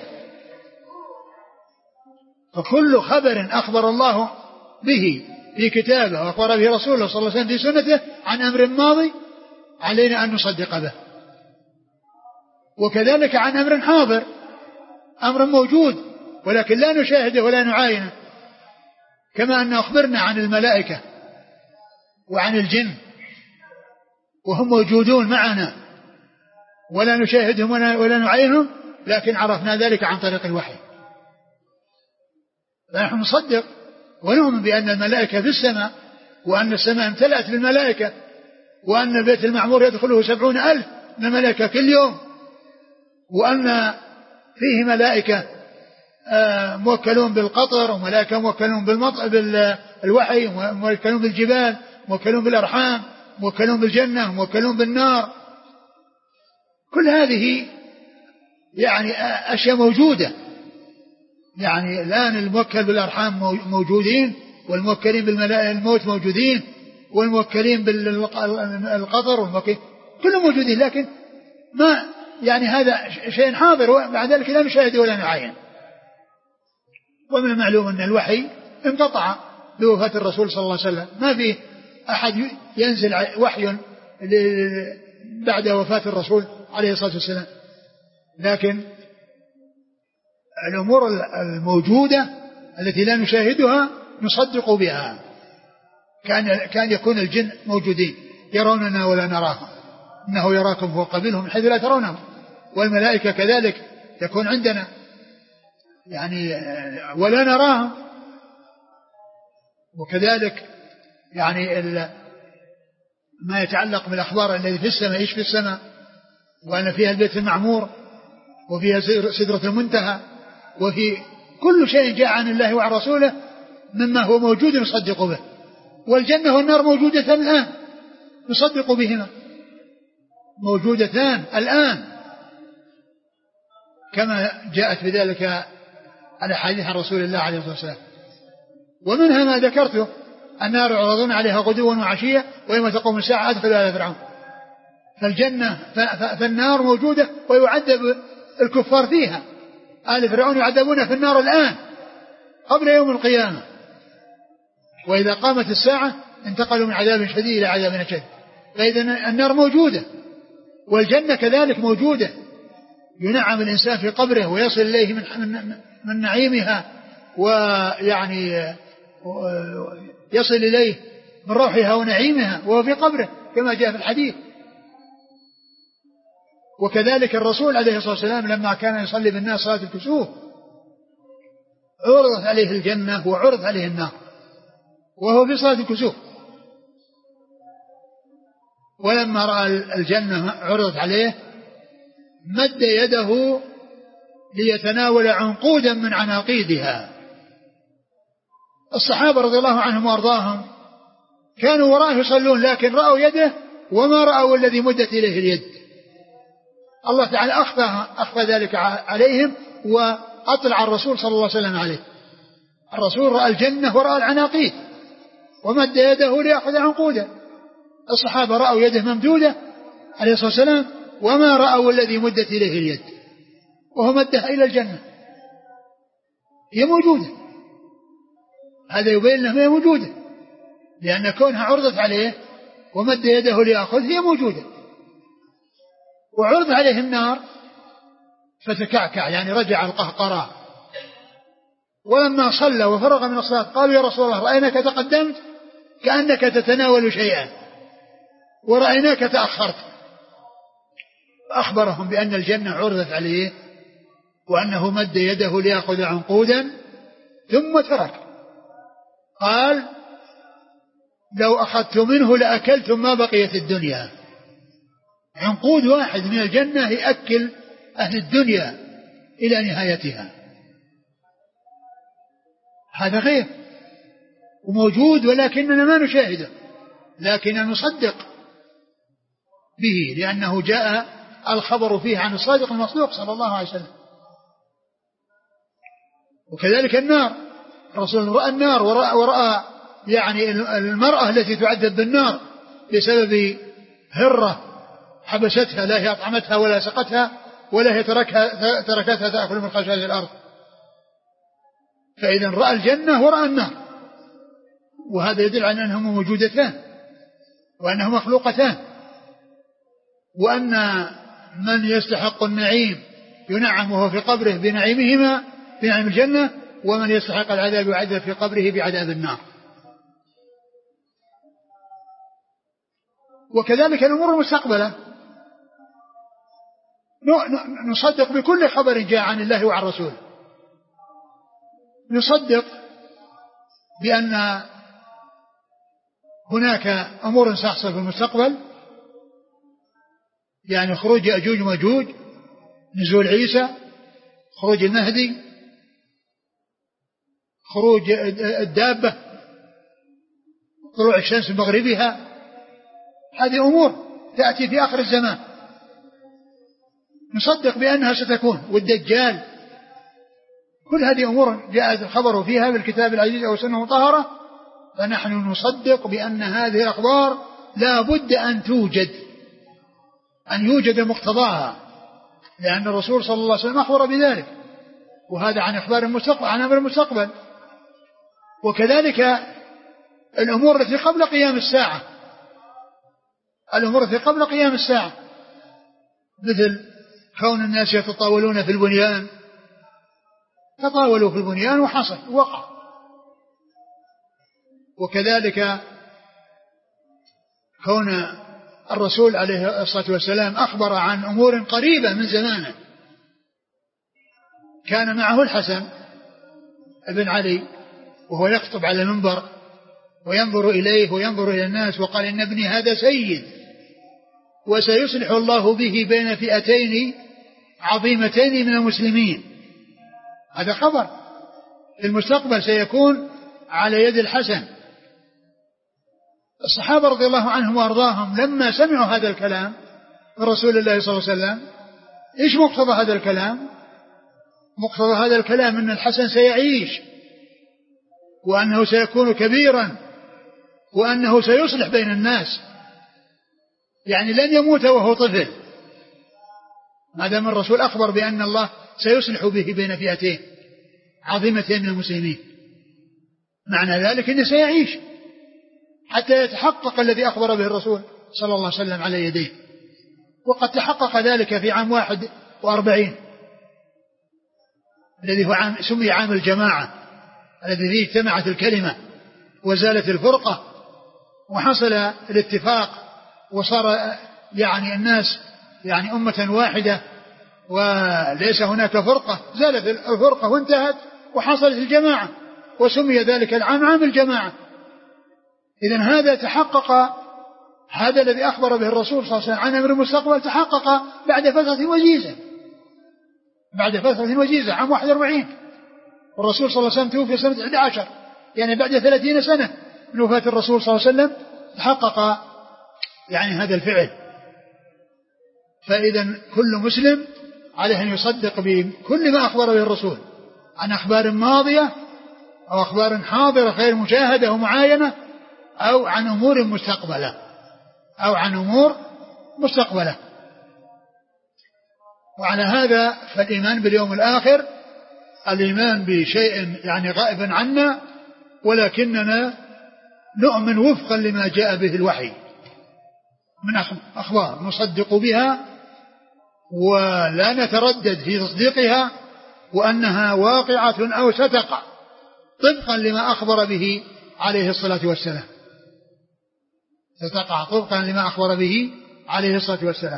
فكل خبر أخبر الله به في كتابه وأخبر به رسوله صلى الله عليه وسلم في سنته عن أمر ماضي علينا أن نصدق به، وكذلك عن أمر حاضر، أمر موجود ولكن لا نشاهده ولا نعاينه، كما أن أخبرنا عن الملائكة وعن الجن وهم موجودون معنا ولا نشاهدهم ولا نعاينهم، لكن عرفنا ذلك عن طريق الوحي. فنحن نصدق ونؤمن بأن الملائكة في السماء، وأن السماء امتلأت بالملائكة، وأن البيت المعمور يدخله سبعون ألف من الملائكة كل يوم، وأن فيه ملائكة موكلون بالقطر، وملائكة موكلون بالوحي، موكلون بالجبال، موكلون بالأرحام، موكلون بالجنة، موكلون بالنار. كل هذه يعني أشياء موجودة. يعني الآن الموكل بالأرحام موجودين، والموكلين بالموت موجودين، والموكلين بالقطر والموكلين كلهم موجودين، لكن ما يعني هذا شيء حاضر، وبعد ذلك لا نشاهد ولا نعاين. ومن المعلوم أن الوحي انقطع بوفاة الرسول صلى الله عليه وسلم، ما فيه أحد ينزل وحي بعد وفاة الرسول عليه الصلاة والسلام، لكن الأمور الموجودة التي لا نشاهدها نصدق بها. كان كان يكون الجن موجودين يروننا ولا نراهم، إنه يراكم هو قبيلهم من حيث لا ترونهم، والملائكة كذلك يكون عندنا يعني ولا نراهم. وكذلك يعني ما يتعلق بالأخبار التي في السماء، إيش في السماء، وأن فيها البيت المعمور وفيها سدرة المنتهى، وفي كل شيء جاء عن الله وعن رسوله مما هو موجود نصدق به. والجنة والنار موجودتان الآن نصدق بهما، موجودتان الآن كما جاءت بذلك على حديث عن رسول الله عليه الصلاة والسلام. ومنها ما ذكرته: النار يعرضون عليها غدوا وعشية ويوم تقوم الساعة أدخلوا آل فرعون. فالجنة فالنار موجودة ويعذب الكفار فيها، آل فرعون يعذبون في النار الآن قبل يوم القيامة، وإذا قامت الساعة انتقلوا من عذاب شديد إلى عذاب أشد. فإذا النار موجودة، والجنة كذلك موجودة، ينعم الإنسان في قبره ويصل إليه من, من نعيمها، ويعني يصل إليه من روحها ونعيمها وهو في قبره كما جاء في الحديث. وكذلك الرسول عليه الصلاة والسلام لما كان يصلي بالناس صلاة الكسوف عرضت عليه الجنة وعرض عليه النار وهو في صلاة الكسوف، ولما رأى الجنة عرضت عليه مد يده ليتناول عنقودا من عناقيدها. الصحابة رضي الله عنهم وأرضاهم كانوا وراءه يصلون، لكن رأوا يده وما رأوا الذي مدت إليه اليد. الله تعالى أخفى, أخفى ذلك عليهم وأطلع الرسول صلى الله عليه وسلم عليه. الرسول رأى الجنة ورأى العناقيد ومد يده ليأخذ عنقودا. الصحابة رأوا يده ممدودة عليه الصلاة والسلام وما رأوا الذي مدت إليه اليد، وهو مدها إلى الجنة. هي موجودة، هذا يبين لهم هي موجودة، لأن كونها عرضت عليه ومد يده ليأخذ هي موجودة. وعرض عليه النار فتكعكع، يعني رجع القهقراء. ولما صلى وفرغ من الصلاة قالوا: يا رسول الله، رأيناك تقدمت كأنك تتناول شيئا ورأيناك تأخرت. أخبرهم بأن الجنة عرضت عليه وأنه مد يده ليأخذ عنقودا ثم ترك. قال: لو أخذت منه لأكلتم ما بقيت الدنيا. عنقود واحد من الجنة يأكل أهل الدنيا إلى نهايتها. هذا غير وموجود، ولكننا ما نشاهده، لكن نصدق به لأنه جاء الخبر فيه عن الصادق المصدوق صلى الله عليه وسلم. وكذلك النار، الرسول رأى النار ورأى, ورأى يعني المرأة التي تعذب بالنار بسبب هرة حبستها، لا هي أطعمتها ولا سقتها ولا هي تركها تركتها تأكل من خشاش الأرض. فإذا رأى الجنة ورأى النار، وهذا يدل على أنهما موجودتان وأنهما مخلوقتان، وأن من يستحق النعيم ينعم وهو في قبره بنعيمهما بنعيم الجنة، ومن يستحق العذاب يعذب في قبره بعذاب النار. وكذلك الأمور المستقبلة نصدق بكل خبر جاء عن الله وعن رسوله. نصدق بأن هناك أمور ستحصل في المستقبل، يعني خروج يأجوج وماجوج، نزول عيسى، خروج المهدي، خروج الدابة، طلوع الشمس من مغربها. هذه أمور تأتي في آخر الزمان نصدق بأنها ستكون، والدجال. كل هذه أمور جاءت الخبر فيها بالكتاب العزيز أو سنة مطهرة، فنحن نصدق بأن هذه الأخبار لا بد أن توجد، أن يوجد مقتضاها، لأن الرسول صلى الله عليه وسلم أخبر بذلك، وهذا عن أخبار المستقبل، عن أمر المستقبل. وكذلك الأمور التي قبل قيام الساعة، الأمور التي قبل قيام الساعة، مثل كون الناس يتطاولون في البنيان، تطاولوا في البنيان وحصل وقع. وكذلك كون الرسول عليه الصلاة والسلام أخبر عن أمور قريبة من زمانه. كان معه الحسن ابن علي وهو يخطب على المنبر وينظر إليه وينظر إلى الناس وقال إن ابني هذا سيد وسيصلح الله به بين فئتين عظيمتين من المسلمين. هذا خبر في المستقبل سيكون على يد الحسن. الصحابة رضي الله عنهم وأرضاهم لما سمعوا هذا الكلام من رسول الله صلى الله عليه وسلم، إيش مقتضى هذا الكلام؟ مقتضى هذا الكلام أن الحسن سيعيش وأنه سيكون كبيرا وأنه سيصلح بين الناس، يعني لن يموت وهو طفل، ما دام الرسول أخبر بأن الله سيصلح به بين فئتين عظيمتين من المسلمين، معنى ذلك أنه سيعيش حتى يتحقق الذي أخبر به الرسول صلى الله عليه وسلم على يديه. وقد تحقق ذلك في عام واحد وأربعين الذي هو عام سمي عام الجماعة، الذي فيه اجتمعت الكلمة وزالت الفرقة وحصل الاتفاق وصار يعني الناس يعني أمة واحدة وليس هناك فرقة، زالت الفرقة وانتهت وحصلت الجماعة وسمي ذلك العام عام الجماعة. إذن هذا تحقق، هذا الذي أخبر به الرسول صلى الله عليه وسلم عن أمر المستقبل تحقق بعد فترة وجيزة، بعد فترة وجيزة عام واحد وأربعين، والرسول صلى الله عليه وسلم توفي سنة أحد عشر، يعني بعد ثلاثين سنة من وفاة الرسول صلى الله عليه وسلم تحقق يعني هذا الفعل. فإذا كل مسلم عليه أن يصدق بكل ما أخبر به الرسول عن أخبار ماضية أو أخبار حاضرة غير مشاهدة ومعاينة أو عن أمور مستقبلة أو عن أمور مستقبلة. وعلى هذا فالإيمان باليوم الآخر الإيمان بشيء يعني غائب عنا، ولكننا نؤمن وفقا لما جاء به الوحي من أخبار نصدق بها ولا نتردد في تصديقها وأنها واقعة أو ستقع طبقا لما أخبر به عليه الصلاة والسلام، ستقع طبقا لما أخبر به عليه الصلاة والسلام.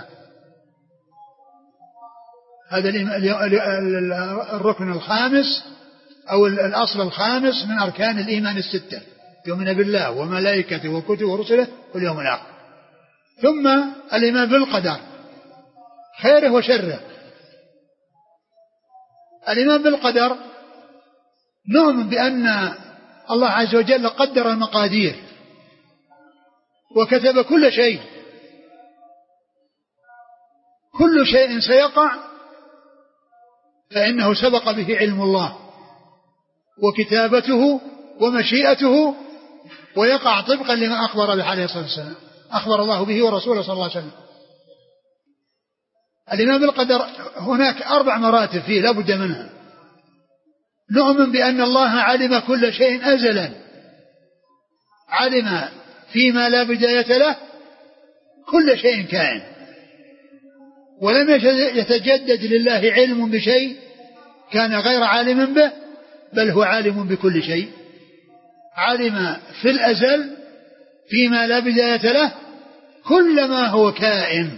هذا الركن الخامس أو الأصل الخامس من أركان الإيمان الستة، يؤمن بالله وملائكته وكتبه ورسله واليوم الآخر. ثم الإيمان بالقدر خيره وشره. الإيمان بالقدر نؤمن بأن الله عز وجل قدر المقادير وكتب كل شيء، كل شيء سيقع فإنه سبق به علم الله وكتابته ومشيئته ويقع طبقا لما أخبر به عليه الصلاة والسلام، أخبر الله به ورسوله صلى الله عليه وسلم. الإيمان بالقدر هناك أربع مراتب فيه لا بد منها. نؤمن بأن الله علم كل شيء أزلا، علم فيما لا بداية له كل شيء كائن، ولم يتجدد لله علم بشيء كان غير عالم به، بل هو عالم بكل شيء. علم في الأزل فيما لا بداية له كل ما هو كائن،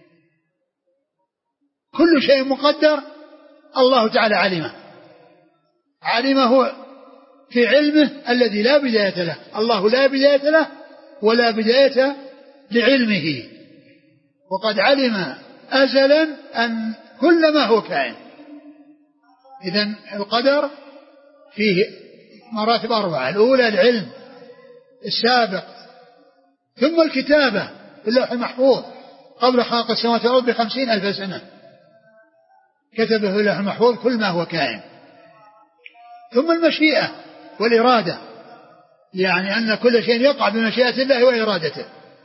كل شيء مقدر الله تعالى علمه، علمه في علمه الذي لا بداية له. الله لا بداية له ولا بداية لعلمه، وقد علم أزلا أن كل ما هو كائن. إذن القدر فيه مراتب أربعة: الأولى العلم السابق، ثم الكتابة في اللوح المحفوظ قبل خلق السماوات والأرض بخمسين ألف سنة، كتبه في اللوح المحفوظ كل ما هو كائن. ثم المشيئة والإرادة، يعني أن كل شيء يقع بمشيئة الله وإرادته.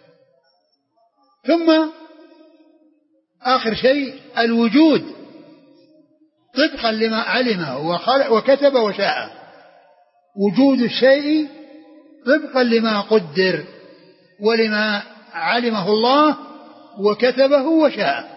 ثم آخر شيء الوجود طبقا لما علمه وكتب وشاء، وجود الشيء طبقا لما قدر ولما علمه الله وكتبه وشاء.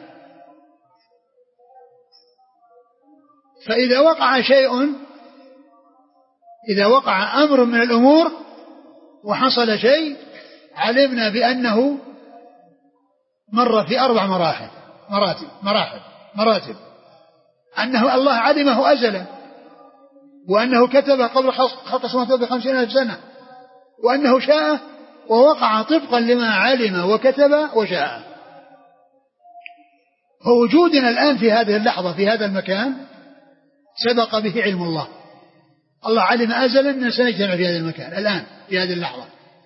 فإذا وقع شيء، إذا وقع أمر من الأمور وحصل شيء، علمنا بأنه مر في أربع مراحل مراتب مراحل مراتب أنه الله علمه أزلا، وأنه كتبه قبل خلق السماوات والأرض بخمسين ألف سنة، وأنه شاء ووقع طبقا لما علم وكتب وشاء. فوجودنا الآن في هذه اللحظة في هذا المكان سبق به علم الله. الله علم أزلا أننا سنجتمع في هذا المكان الآن في هذه اللحظة،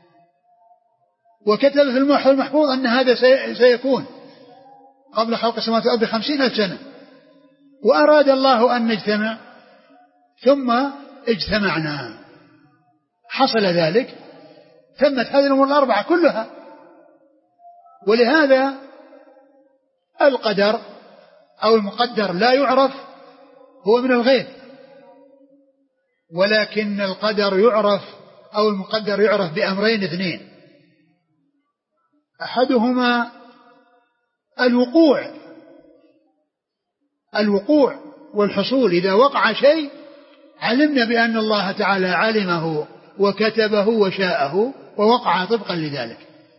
وكتب في اللوح المحفوظ أن هذا سيكون قبل خلق السماوات والأرض بخمسين ألف سنة، وأراد الله أن نجتمع ثم اجتمعنا، حصل ذلك، تمت هذه الأمور الأربعة كلها. ولهذا القدر أو المقدر لا يعرف، هو من الغيب، ولكن القدر يعرف أو المقدر يعرف بأمرين اثنين: أحدهما الوقوع الوقوع والحصول. إذا وقع شيء علمنا بأن الله تعالى علمه وكتبه وشاءه ووقع طبقا لذلك،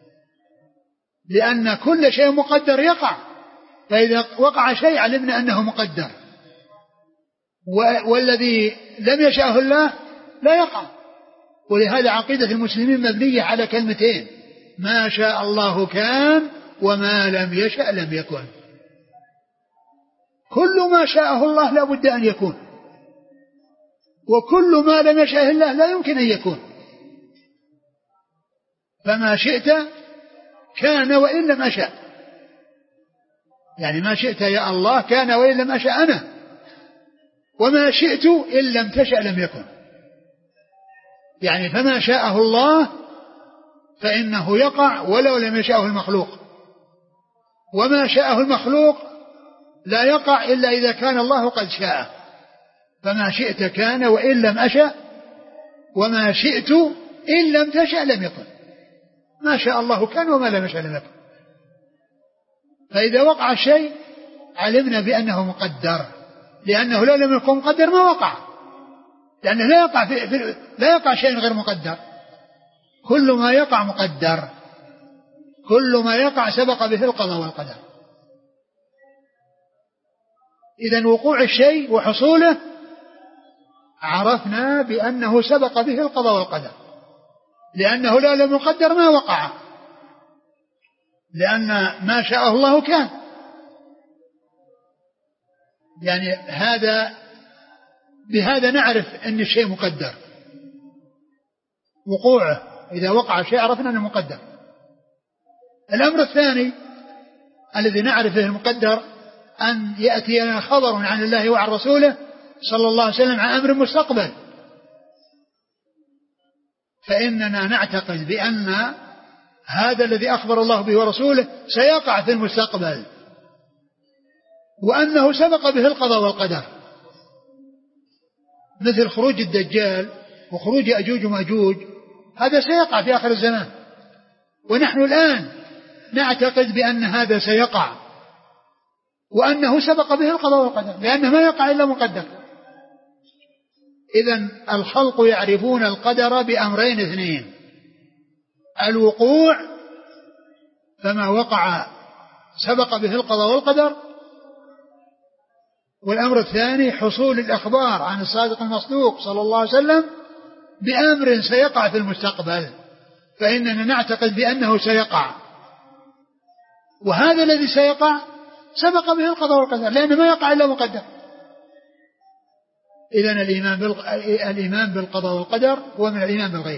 لأن كل شيء مقدر يقع، فإذا وقع شيء علمنا أنه مقدر، والذي لم يشاءه الله لا يقع. ولهذا عقيدة المسلمين مبنية على كلمتين: ما شاء الله كان وما لم يشأ لم يكن. كل ما شاءه الله لا بد أن يكون، وكل ما لم يشأه الله لا يمكن أن يكون. فما شئت كان وإن لم أشأ، يعني ما شئت يا الله كان وإن لم أشأ أنا، وما شئت إن لم تشأ لم يكن. يعني فما شاءه الله فإنه يقع ولو لم يشأه المخلوق، وما شاءه المخلوق لا يقع إلا إذا كان الله قد شاء. فما شئت كان وإن لم أشأ، وما شئت إن لم تشأ لم يكن. ما شاء الله كان وما لم يشأ لم يكن. فإذا وقع الشيء علمنا بأنه مقدر، لأنه لو لم يكن مقدر ما وقع، لأنه لا يقع, في في لا يقع شيء غير مقدر. كل ما يقع مقدر، كل ما يقع سبق به القضاء والقدر. إذن وقوع الشيء وحصوله عرفنا بأنه سبق به القضاء والقدر، لأنه لا لم يقدر ما وقع، لأن ما شاءه الله كان. يعني هذا بهذا نعرف أن الشيء مقدر، وقوعه إذا وقع شيء عرفنا أنه مقدر. الأمر الثاني الذي نعرفه المقدر أن يأتينا خبر عن الله وعن رسوله صلى الله عليه وسلم عن أمر مستقبل، فإننا نعتقد بأن هذا الذي أخبر الله به ورسوله سيقع في المستقبل، وأنه سبق به القضاء والقدر، مثل خروج الدجال وخروج أجوج وماجوج، هذا سيقع في آخر الزمان، ونحن الآن نعتقد بأن هذا سيقع وأنه سبق به القضاء والقدر، لأنه ما يقع إلا مقدر. إذن الخلق يعرفون القدر بأمرين اثنين: الوقوع فما وقع سبق به القضاء والقدر، والأمر الثاني حصول الأخبار عن الصادق المصدوق صلى الله عليه وسلم بأمر سيقع في المستقبل، فإننا نعتقد بأنه سيقع، وهذا الذي سيقع سبق به القضاء والقدر، لأنه ما يقع إلا مقدر. إذن الإيمان, الإيمان بالقضاء والقدر هو من الإيمان بالغيب،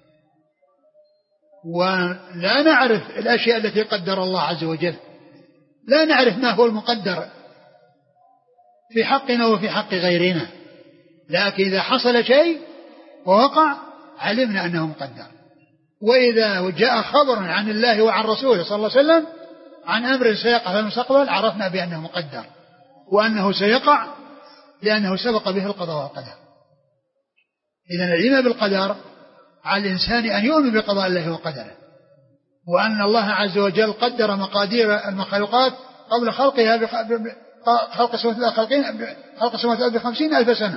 ولا نعرف الأشياء التي قدر الله عز وجل، لا نعرف ما هو المقدر في حقنا وفي حق غيرنا، لكن إذا حصل شيء ووقع علمنا أنه مقدر. وإذا جاء خبر عن الله وعن رسوله صلى الله عليه وسلم عن أمر سيقع في المستقبل عرفنا بأنه مقدر، وأنه سيقع لأنه سبق به القضاء والقدر. إذن الإيمان بالقدر على الإنسان أن يؤمن بقضاء الله وقدره، وأن الله عز وجل قدر مقادير المخلوقات قبل خلقها خلق السماوات بخمسين ألف سنة،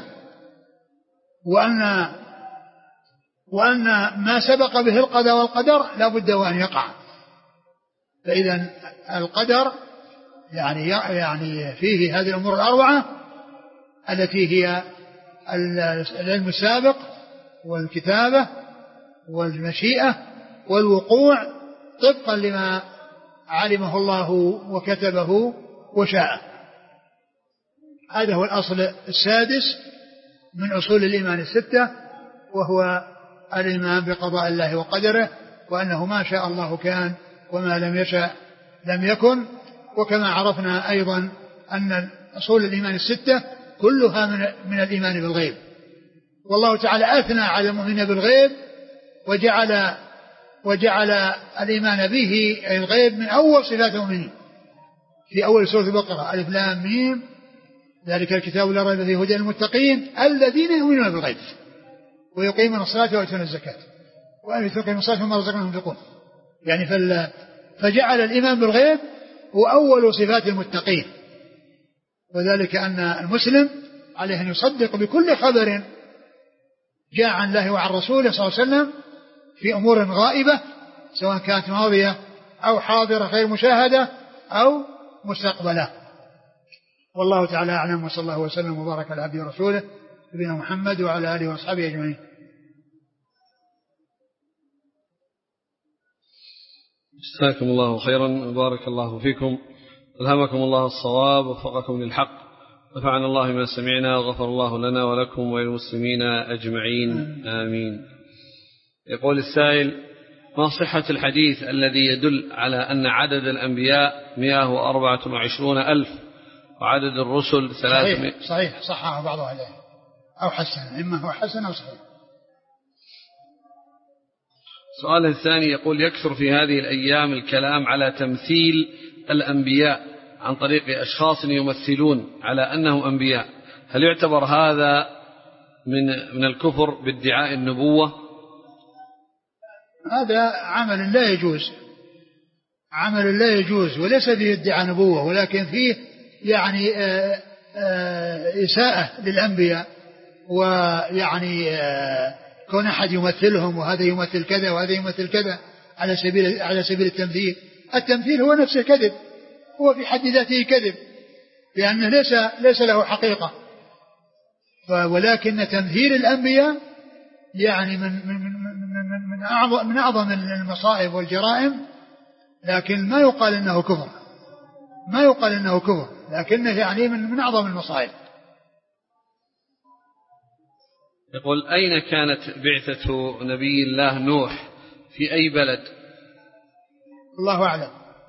وأن وأن ما سبق به القضاء والقدر لا بد وأن يقع. فإذا القدر يعني يعني فيه هذه الأمور الأربعة التي هي العلم السابق والكتابة والمشيئة والوقوع طبقا لما علمه الله وكتبه وشاء. هذا هو الأصل السادس من أصول الإيمان الستة، وهو الإيمان بقضاء الله وقدره، وأنه ما شاء الله كان وما لم يشاء لم يكن. وكما عرفنا أيضا أن أصول الإيمان الستة كلها من, من الإيمان بالغيب، والله تعالى أثنى على المؤمنين بالغيب وجعل وجعل الإيمان به أي الغيب من أول صفات المؤمنين في أول سورة البقرة: ألف لام ميم ذلك الكتاب لا ريب فيه هدى للمتقين الذين يؤمنون بالغيب ويقيمون الصلاة ويؤتون الزكاة ويقيمون الصلاة وما رزقناهم ينفقون. يعني فجعل الإيمان بالغيب هو أول صفات المتقين، وذلك أن المسلم عليه أن يصدق بكل خبر جاء عن الله وعن رسوله صلى الله عليه وسلم في أمور غائبة سواء كانت ماضية أو حاضرة غير مشاهدة أو مستقبلة. والله تعالى أعلم، وصلى الله وسلم وبارك على عبده ورسوله نبينا محمد وعلى آله وأصحابه أجمعين. جزاكم الله خيرا وبارك الله فيكم، ألهمكم الله الصواب ووفقكم للحق، نفعنا الله ما سمعنا وغفر الله لنا ولكم وللمسلمين أجمعين آمين. يقول السائل: ما صحة الحديث الذي يدل على أن عدد الأنبياء مئة وأربعة وعشرون ألف وعدد الرسل ثلاثمائة؟ صحيح, صحيح صححه بعض أهل العلم أو حسن، إما هو حسن أو صحيح. سؤاله الثاني يقول: يكثر في هذه الأيام الكلام على تمثيل الأنبياء عن طريق أشخاص يمثلون على أنهم أنبياء، هل يعتبر هذا من من الكفر بادعاء النبوة؟ هذا عمل لا يجوز، عمل لا يجوز، وليس فيه ادعاء نبوة، ولكن فيه يعني آآ آآ إساءة للأنبياء، ويعني كون أحد يمثلهم وهذا يمثل كذا وهذا يمثل كذا على سبيل على سبيل التمثيل. التمثيل هو نفسه كذب، هو في حد ذاته كذب، لأنه ليس ليس له حقيقة. ولكن تمثيل الأنبياء يعني من من من من أعظم من أعظم المصائب والجرائم، لكن ما يقال إنه كفر، ما يقال إنه كفر، لكنه يعني من من أعظم المصائب. يقول: أين كانت بعثة نبي الله نوح؟ في أي بلد؟ الله أعلم.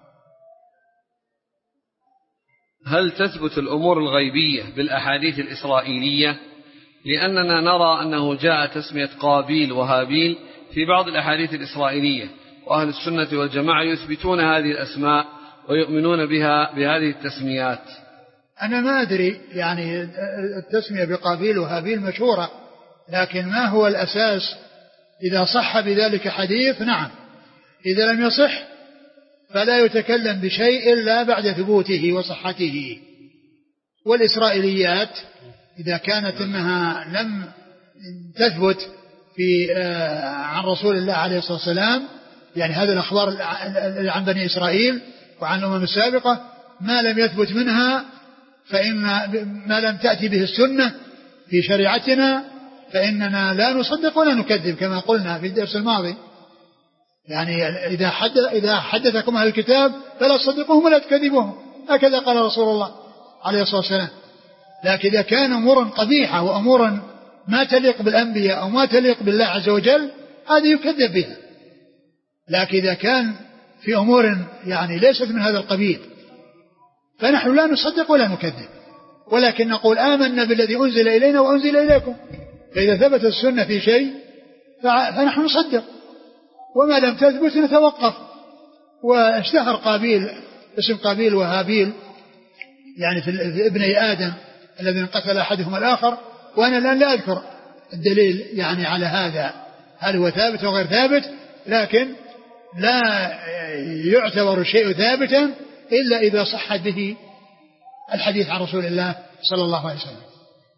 هل تثبت الأمور الغيبية بالأحاديث الإسرائيلية؟ لأننا نرى أنه جاء تسمية قابيل وهابيل في بعض الأحاديث الإسرائيلية، وأهل السنة والجماعة يثبتون هذه الأسماء ويؤمنون بها بهذه التسميات. أنا ما أدري، يعني التسمية بقابيل وهابيل مشهورة، لكن ما هو الأساس؟ إذا صح بذلك حديث نعم، إذا لم يصح فلا يتكلم بشيء إلا بعد ثبوته وصحته. والإسرائيليات إذا كانت أنها لم تثبت في عن رسول الله عليه الصلاة والسلام، يعني هذه الأخبار عن بني إسرائيل وعن الأمم السابقة، ما لم يثبت منها فإن ما لم تأتي به السنة في شريعتنا فإننا لا نصدق ولا نكذب، كما قلنا في الدرس الماضي. يعني إذا حدث إذا حدثكم أهل الكتاب فلا تصدقوهم ولا تكذبوهم، هكذا قال رسول الله عليه الصلاة والسلام. لكن إذا كان أمورا قبيحة وأمورا ما تليق بالأنبياء أو ما تليق بالله عز وجل هذه يكذب بها. لكن إذا كان في أمور يعني ليست من هذا القبيل فنحن لا نصدق ولا نكذب، ولكن نقول آمنا بالذي أنزل إلينا وأنزل إليكم. فإذا ثبت السنة في شيء فنحن نصدق، وما لم تثبت نتوقف. واشتهر قابيل، اسم قابيل وهابيل يعني في ابني آدم الذين قتل أحدهما الآخر، وأنا الآن لا أذكر الدليل يعني على هذا، هل هو ثابت أو غير ثابت، لكن لا يعتبر الشيء ثابتا إلا إذا صح به الحديث عن رسول الله صلى الله عليه وسلم.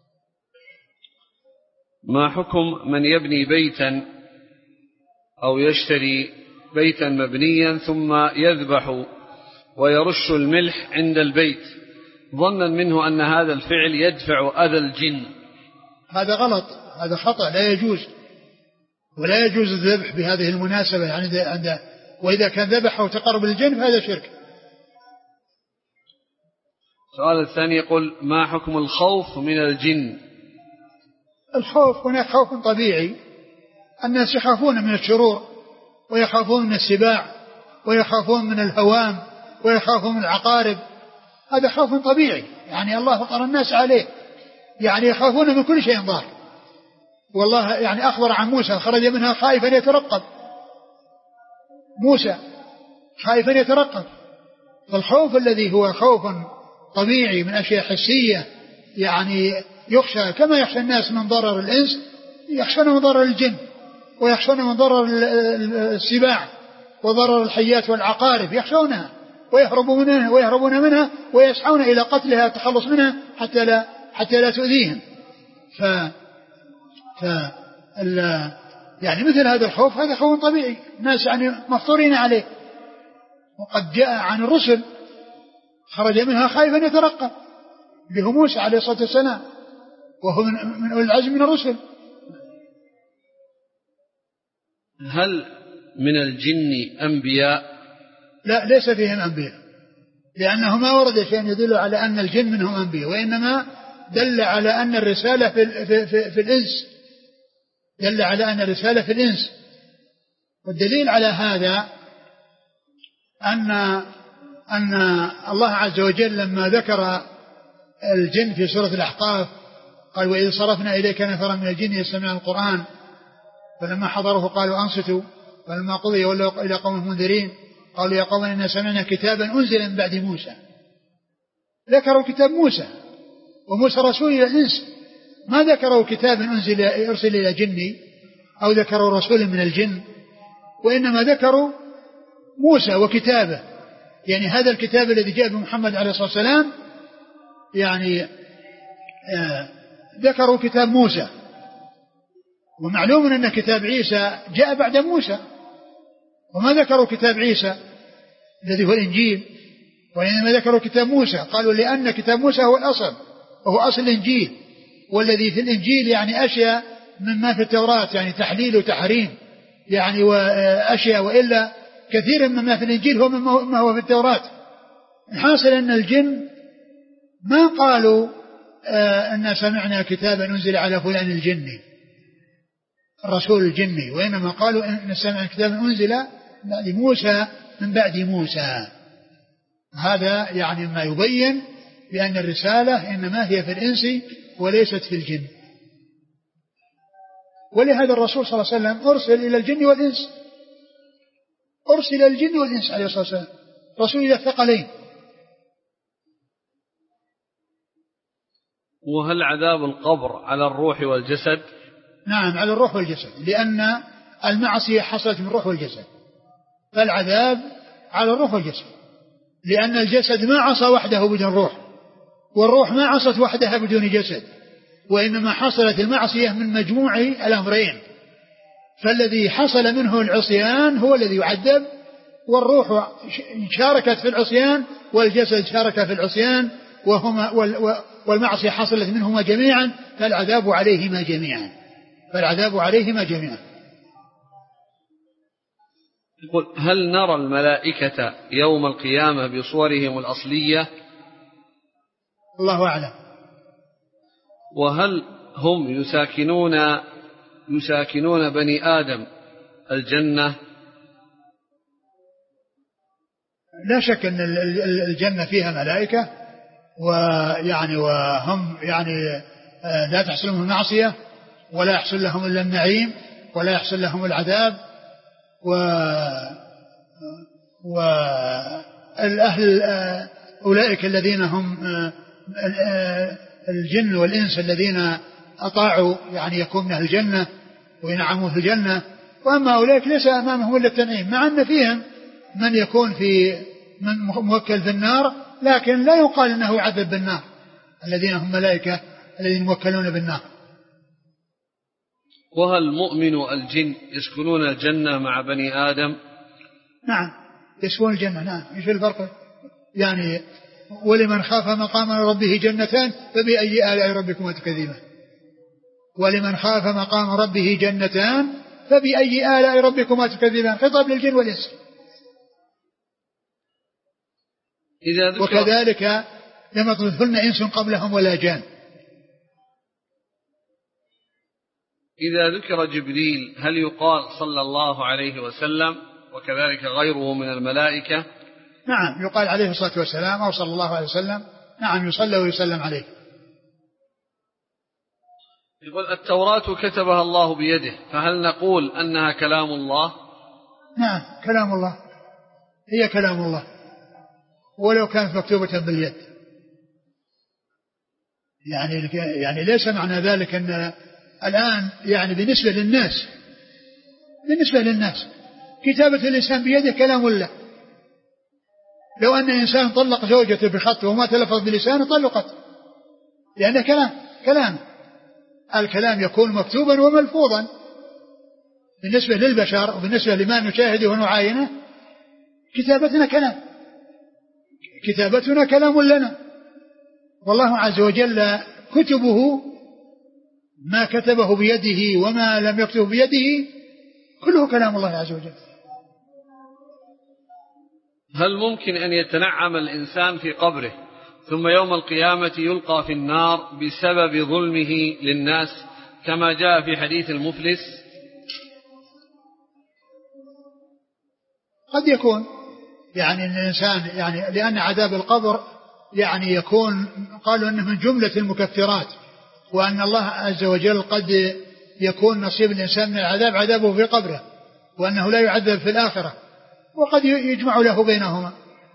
ما حكم من يبني بيتا أو يشتري بيتا مبنيا ثم يذبح ويرش الملح عند البيت ظنا منه أن هذا الفعل يدفع أذى الجن؟ هذا غلط، هذا خطأ، لا يجوز، ولا يجوز الذبح بهذه المناسبة يعني عند، وإذا كان ذبح أو تقرب للجن فهذا شرك. السؤال الثاني يقول: ما حكم الخوف من الجن؟ الخوف هناك خوف طبيعي، الناس يخافون من الشرور ويخافون من السباع ويخافون من الهوام ويخافون من العقارب، هذا خوف طبيعي، يعني الله فطر الناس عليه، يعني يخافون من كل شيء ضار. والله يعني أخبر عن موسى خرج منها خائفا يترقب، موسى خائفا يترقب. فالخوف الذي هو خوف طبيعي من أشياء حسية يعني يخشى، كما يخشى الناس من ضرر الإنس يخشون من ضرر الجن، ويخشون من ضرر السباع وضرر الحيات والعقارب، يخشونها ويهربون منها ويهربون منها ويسعون إلى قتلها التخلص منها حتى لا حتى لا تؤذيهم. ف ف يعني مثل هذا الخوف هذا خوف طبيعي، الناس يعني مفطورين عليه. وقد جاء عن الرسل خرج منها خائفا يترقب، به موسى عليه الصلاة والسلام، وهو من, من أولي العزم من الرسل. هل من الجن أنبياء؟ لا، ليس فيهم أنبياء، لأنه ما ورد شيء يدل على أن الجن منهم أنبياء، وإنما دل على أن الرسالة في, في, في, في الإنس، دل على أن الرسالة في الإنس. والدليل على هذا أن أن الله عز وجل لما ذكر الجن في سورة الأحقاف قال: وإذ صرفنا إليك نفرا من الجن يستمعون القرآن فلما حضروه قالوا أنصتوا فلما قضي ولوا إلى قوم منذرين قالوا يا قوم إنا سمعنا كتابا أنزل من بعد موسى. ذكروا كتاب موسى، وموسى رسول إلى الإنس، ما ذكروا كتابا أنزل أرسل إلى جني أو ذكروا رسولا من الجن، وإنما ذكروا موسى وكتابه، يعني هذا الكتاب الذي جاء بمحمد عليه الصلاة والسلام، يعني آه ذكروا كتاب موسى. ومعلوم أن كتاب عيسى جاء بعد موسى، وما ذكروا كتاب عيسى الذي هو الإنجيل، وإنما ذكروا كتاب موسى. قالوا لأن كتاب موسى هو الأصل وهو أصل الإنجيل، والذي في الإنجيل يعني أشياء مما في التوراة، يعني تحليل وتحريم يعني وأشياء، وإلا كثيرا مما في الإنجيل هو مما هو في التوراة. حاصل أن الجن ما قالوا آه أن سمعنا كتابا أنزل على فلان الجني الرسول الجني، وإنما قالوا أن سمعنا كتابا أنزل لموسى من بعد موسى. هذا يعني ما يبين بأن الرسالة إنما هي في الإنس وليست في الجن. ولهذا الرسول صلى الله عليه وسلم أرسل إلى الجن والإنس، أرسل إلى الجن والإنس عليه الصلاة والسلام، رسول إلى الثقلين. وهل عذاب القبر على الروح والجسد؟ نعم، على الروح والجسد، لأن المعصية حصلت من الروح والجسد، فالعذاب على الروح والجسد، لأن الجسد ما عصى وحده بدون روح، والروح ما عصت وحدها بدون جسد، وإنما حصلت المعصية من مجموع الأمرين. فالذي حصل منه العصيان هو الذي يعذب، والروح شاركت في العصيان والجسد شارك في العصيان، وهما والمعصية حصلت منهما جميعا، فالعذاب عليهما جميعا فالعذاب عليهما جميعا. يقول: هل نرى الملائكة يوم القيامة بصورهم الأصلية؟ الله أعلم. وهل هم يساكنون يساكنون بني آدم الجنة؟ لا شك أن الجنة فيها ملائكة، ويعني وهم يعني لا تحصل لهم المعصية ولا يحصل لهم إلا النعيم ولا يحصل لهم العذاب. و والأهل أولئك الذين هم الجن والإنس الذين أطاعوا يعني يكون من أهل الجنة، وينعمون في الجنة، وأما أولئك ليس أمامهم إلا التنعيم، مع أن فيهم من يكون في من موكل في النار، لكن لا يقال أنه يعذب بالنار، الذين هم ملائكة الذين موكلون بالنار. وهل مؤمن الجن يسكنون الجنة مع بني آدم؟ نعم يسكنون الجنة. نعم. ايش الفرق يعني؟ ولمن خاف مقام ربه جنتان فبأي آلاء ربكما تكذبان. ولمن خاف مقام ربه جنتان فبأي آلاء ربكما تكذبان، خطاب للجن والإنس. وكذلك لم يطمثهن إنس قبلهم ولا جان. إذا ذكر جبريل هل يقال صلى الله عليه وسلم وكذلك غيره من الملائكة؟ نعم يقال عليه الصلاة والسلام أو صلى الله عليه وسلم. نعم يصلى ويسلم عليه. يقول التوراة كتبها الله بيده، فهل نقول أنها كلام الله؟ نعم كلام الله، هي كلام الله ولو كانت مكتوبة باليد. يعني يعني ليس معنى ذلك أن الآن يعني بالنسبة للناس بالنسبة للناس كتابة الإنسان بيده كلام الله. لو أن إنسان طلق زوجته بخط وما تلفظ بلسانه طلقت، لأنه كلام كلام الكلام يكون مكتوبا وملفوظا. بالنسبة للبشر وبالنسبة لما نشاهده ونعاينه كتابتنا كلام كتابتنا كلام لنا، والله عز وجل كتبه ما كتبه بيده وما لم يكتبه بيده كله كلام الله عز وجل. هل ممكن أن يتنعم الإنسان في قبره ثم يوم القيامة يلقى في النار بسبب ظلمه للناس كما جاء في حديث المفلس؟ قد يكون يعني أن الإنسان يعني لأن عذاب القبر يعني يكون قالوا أنه من جملة المكفرات، وأن الله عز وجل قد يكون نصيب الإنسان من العذاب عذابه في قبره، وأنه لا يعذب في الآخرة، وقد يجمع له بينهما.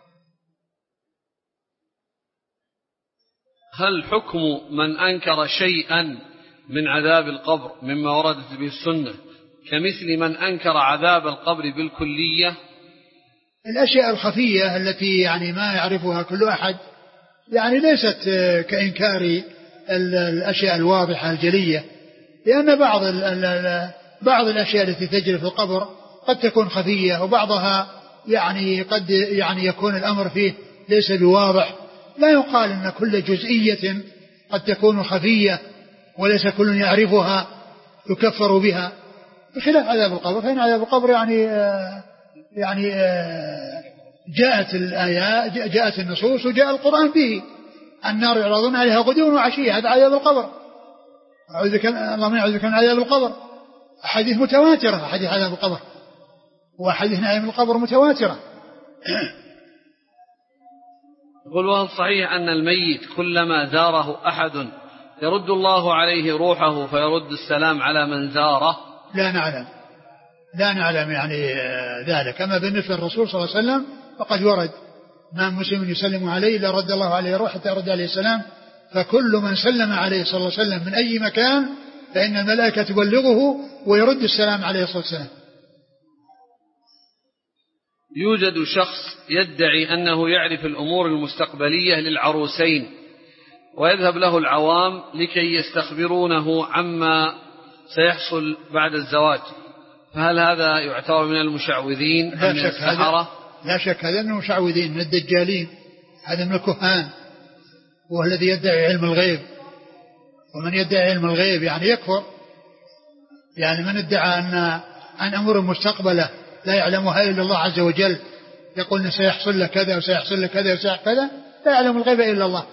هل حكم من أنكر شيئا من عذاب القبر مما وردت به السنة كمثل من أنكر عذاب القبر بالكلية؟ الأشياء الخفية التي يعني ما يعرفها كل أحد يعني ليست كإنكار الأشياء الواضحة الجلية، لأن بعض بعض الأشياء التي تجري في القبر قد تكون خفية، وبعضها يعني قد يعني يكون الأمر فيه ليس بواضح. لا يقال أن كل جزئية قد تكون خفية وليس كل يعرفها يكفر بها، بخلاف عذاب القبر، فإن عذاب القبر يعني يعني جاءت الآيات جاءت النصوص وجاء القرآن به. النار يعرضون عليها غدوا وعشيا، هذا عذاب القبر. أعوذ بك اللهم أعوذ بك من عذاب القبر. أحاديث متواترة، أحاديث عذاب القبر وأحاديث نعيم القبر متواترة. يقول وهل صحيح أن الميت كلما زاره أحد يرد الله عليه روحه فيرد السلام على من زاره؟ لا نعلم لا نعلم يعني ذلك. أما بالنسبة للرسول صلى الله عليه وسلم فقد ورد ما مسلم يسلم عليه إلا رد الله عليه روح حتى يرد عليه السلام، فكل من سلم عليه صلى الله عليه وسلم من أي مكان فإن الملائكة تبلغه ويرد السلام عليه الصلاة والسلام. يوجد شخص يدعي أنه يعرف الأمور المستقبلية للعروسين ويذهب له العوام لكي يستخبرونه عما سيحصل بعد الزواج، فهل هذا يعتبر من المشعوذين أم من السحرة؟ لا شك هذا من المشعوذين، من الدجالين، هذا من الكهان، وهو الذي يدعي علم الغيب. ومن يدعي علم الغيب يعني يكفر، يعني من ادعى أن عن أمور مستقبلة لا يعلمها إلا الله عز وجل، يقول إن سيحصل لك كذا وسيحصل لك كذا وسيحصل كذا، لا يعلم الغيب إلا الله.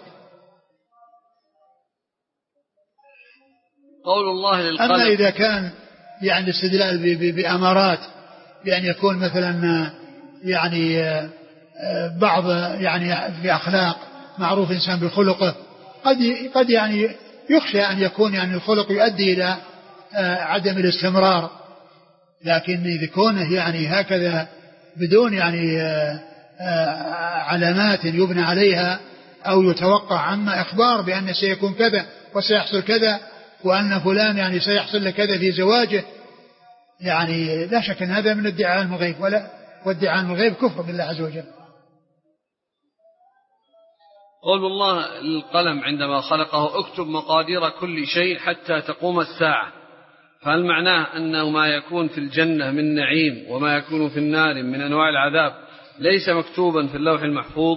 قول الله للقلب. أما إذا كان يعني الاستدلال بأمارات بأن يكون مثلا يعني بعض يعني في أخلاق معروف إنسان بخلقه، قد قد يعني يخشى أن يكون يعني الخلق يؤدي إلى عدم الاستمرار، لكن إذا كونه يعني هكذا بدون يعني علامات يبنى عليها أو يتوقع عما إخبار بأن سيكون كذا وسيحصل كذا، وأن فلان يعني سيحصل له كذا في زواجه يعني لا شك أن هذا من ادعاء الغيب، ولا وادعاء الغيب كفر بالله عز وجل. قول الله القلم عندما خلقه اكتب مقادير كل شيء حتى تقوم الساعة، فهل معناه أنه ما يكون في الجنة من نعيم وما يكون في النار من أنواع العذاب ليس مكتوبا في اللوح المحفوظ؟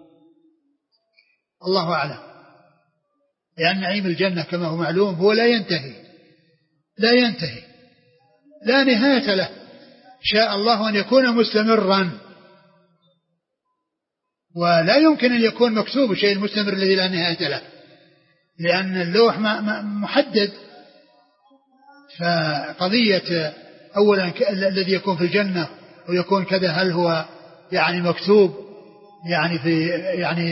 الله أعلم، لأن نعيم الجنة كما هو معلوم هو لا ينتهي لا ينتهي لا نهاية له، شاء الله أن يكون مستمرا، ولا يمكن أن يكون مكتوب الشيء المستمر الذي لا نهاية له، لأن اللوح محدد. فقضية أولا الذي يكون في الجنة ويكون كذا هل هو يعني مكتوب يعني في يعني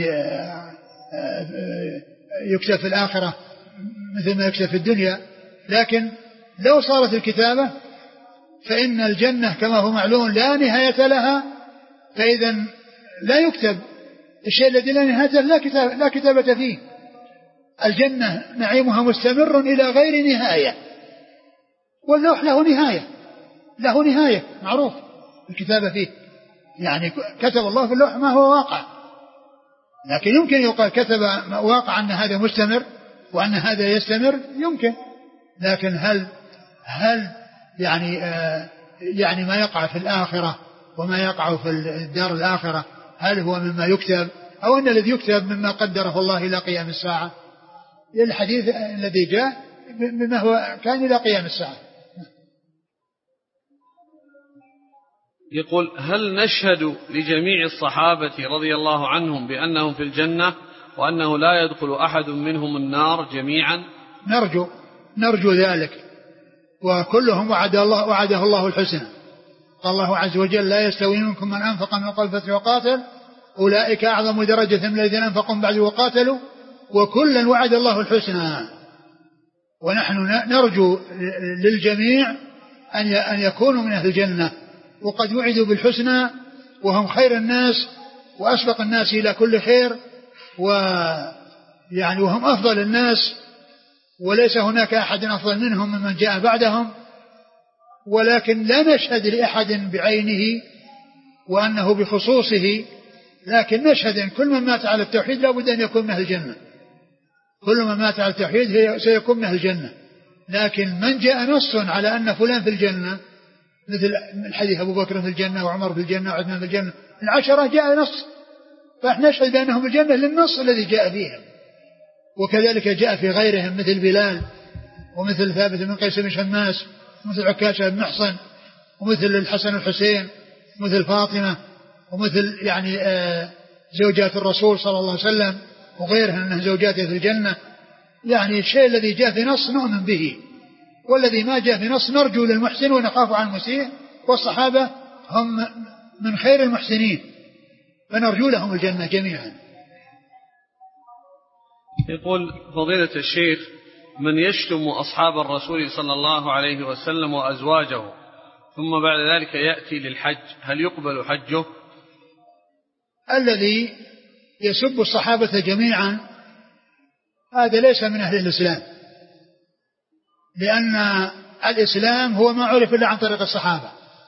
يكتب في الآخرة مثل ما يكتب في الدنيا، لكن لو صارت الكتابة فإن الجنة كما هو معلوم لا نهاية لها، فإذا لا يكتب الشيء الذي لا نهاية له، لا, كتاب لا كتابة فيه. الجنة نعيمها مستمر إلى غير نهاية، واللوح له نهاية له نهاية معروف الكتابة فيه، يعني كتب الله في اللوح ما هو واقع، لكن يمكن يقال كتب واقع أن هذا مستمر وأن هذا يستمر يمكن، لكن هل هل يعني آه يعني ما يقع في الآخرة وما يقع في الدار الآخرة هل هو مما يكتب أو أن الذي يكتب مما قدره الله إلى قيام الساعة؟ الحديث الذي جاء مما هو كان إلى قيام الساعة. يقول هل نشهد لجميع الصحابة رضي الله عنهم بأنهم في الجنة وأنه لا يدخل أحد منهم النار جميعا؟ نرجو نرجو ذلك، وكلهم وعد الله وعده الله الحسنى. قال الله عز وجل لا يستوي منكم من أنفق من قبل الفتح وقاتل أولئك أعظم درجة من الذين أنفقوا بعد وقاتلوا وكلا وعد الله الحسنى. ونحن نرجو للجميع أن يكونوا من أهل الجنة، وقد وعدوا بالحسنى وهم خير الناس وأسبق الناس إلى كل خير، ويعني وهم أفضل الناس، وليس هناك أحد أفضل منهم ممن جاء بعدهم، ولكن لا نشهد لأحد بعينه وأنه بخصوصه، لكن نشهد أن كل من مات على التوحيد لا بد أن يكون من أهل الجنة، كل من مات على التوحيد سيكون من أهل الجنة. لكن من جاء نص على أن فلان في الجنة مثل الحديث أبو بكر في الجنة وعمر في الجنة وعثمان في الجنة، العشرة جاء نص، فإحنا نشهد بأنهم في الجنة للنص الذي جاء فيهم. وكذلك جاء في غيرهم مثل بلال ومثل ثابت بن قيس بن شماس ومثل عكاشة بن محصن ومثل الحسن والحسين ومثل فاطمة ومثل يعني زوجات الرسول صلى الله عليه وسلم وغيرها أنها زوجاته في الجنة. يعني الشيء الذي جاء في نص نؤمن به، والذي ما جاء في نص نرجو للمحسن ونخاف عن المسيء، والصحابة هم من خير المحسنين فنرجو لهم الجنة جميعا. يقول فضيلة الشيخ من يشتم أصحاب الرسول صلى الله عليه وسلم وأزواجه ثم بعد ذلك يأتي للحج هل يقبل حجه؟ الذي يسب الصحابة جميعا هذا ليس من أهل الإسلام، لأن الإسلام هو ما عرف إلا عن طريق الصحابة.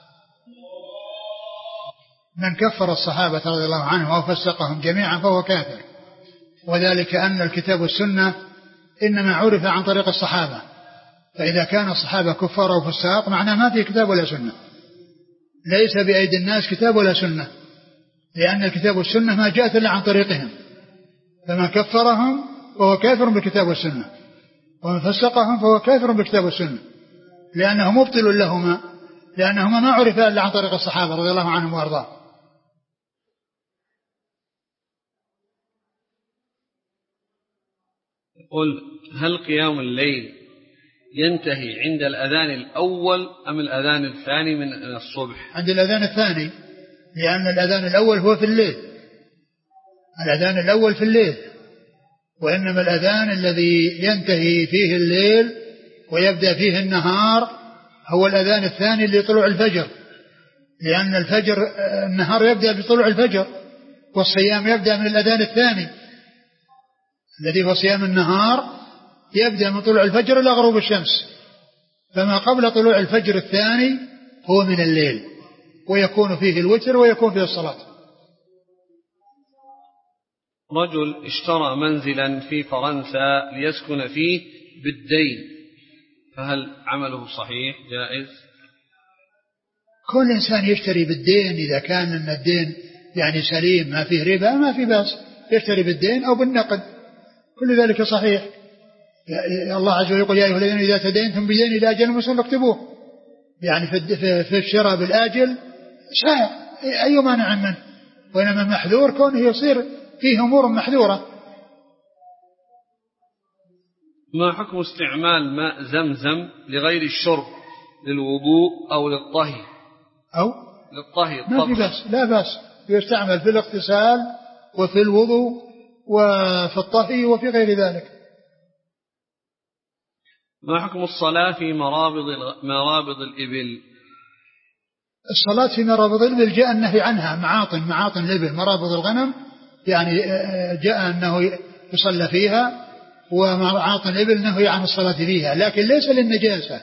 من كفر الصحابة رضي الله عنهم أو فسقهم جميعا فهو كافر، وذلك أن الكتاب والسنة إنما عرف عن طريق الصحابة، فإذا كان الصحابة كفار أو فساق معناه ما في كتاب ولا سنة، ليس بأيدي الناس كتاب ولا سنة، لأن الكتاب والسنة ما جاءت إلا عن طريقهم. فمن كفرهم فهو كافر بالكتاب والسنة، ومن فسقهم فهو كافر بالكتاب والسنة، لأنه مبطل لهما، لأنهما ما عرف إلا عن طريق الصحابة رضي الله عنهم وأرضاهم. قل هل قيام الليل ينتهي عند الأذان الأول أم الأذان الثاني من الصبح؟ عند الأذان الثاني، لأن الأذان الأول هو في الليل، الأذان الأول في الليل، وإنما الأذان الذي ينتهي فيه الليل ويبدأ فيه النهار هو الأذان الثاني لطلوع الفجر، لأن الفجر النهار يبدأ بطلوع الفجر، والصيام يبدأ من الأذان الثاني الذي هو صيام النهار، يبدأ من طلوع الفجر إلى غروب الشمس، فما قبل طلوع الفجر الثاني هو من الليل، ويكون فيه الوتر ويكون فيه الصلاة. رجل اشترى منزلا في فرنسا ليسكن فيه بالدين، فهل عمله صحيح جائز؟ كل إنسان يشتري بالدين إذا كان أن الدين يعني سليم ما فيه ربا ما في بأس، يشتري بالدين أو بالنقد، كل ذلك صحيح. الله عز وجل يقول يا أيها الذين إذا تدينتم بدين إلى أجل مسمى فاكتبوه، يعني في الشراء بالآجل شائع أي مانع منه، وإنما محذور كونه يصير فيه أمور محذورة. ما حكم استعمال ماء زمزم لغير الشرب للوضوء أو للطهي؟ أو للطهي ما في بأس، لا بأس، يستعمل في الاغتسال وفي الوضوء وفي الطهي وفي غير ذلك. ما حكم الصلاة في مرابض مرابض الإبل؟ الصلاة في مرابض الإبل جاء النهي عنها، معاطن معاطن الإبل مرابض الغنم، يعني جاء أنه يصلى فيها، ومعاطن الإبل نهي عن الصلاة فيها، لكن ليس للنجاسة،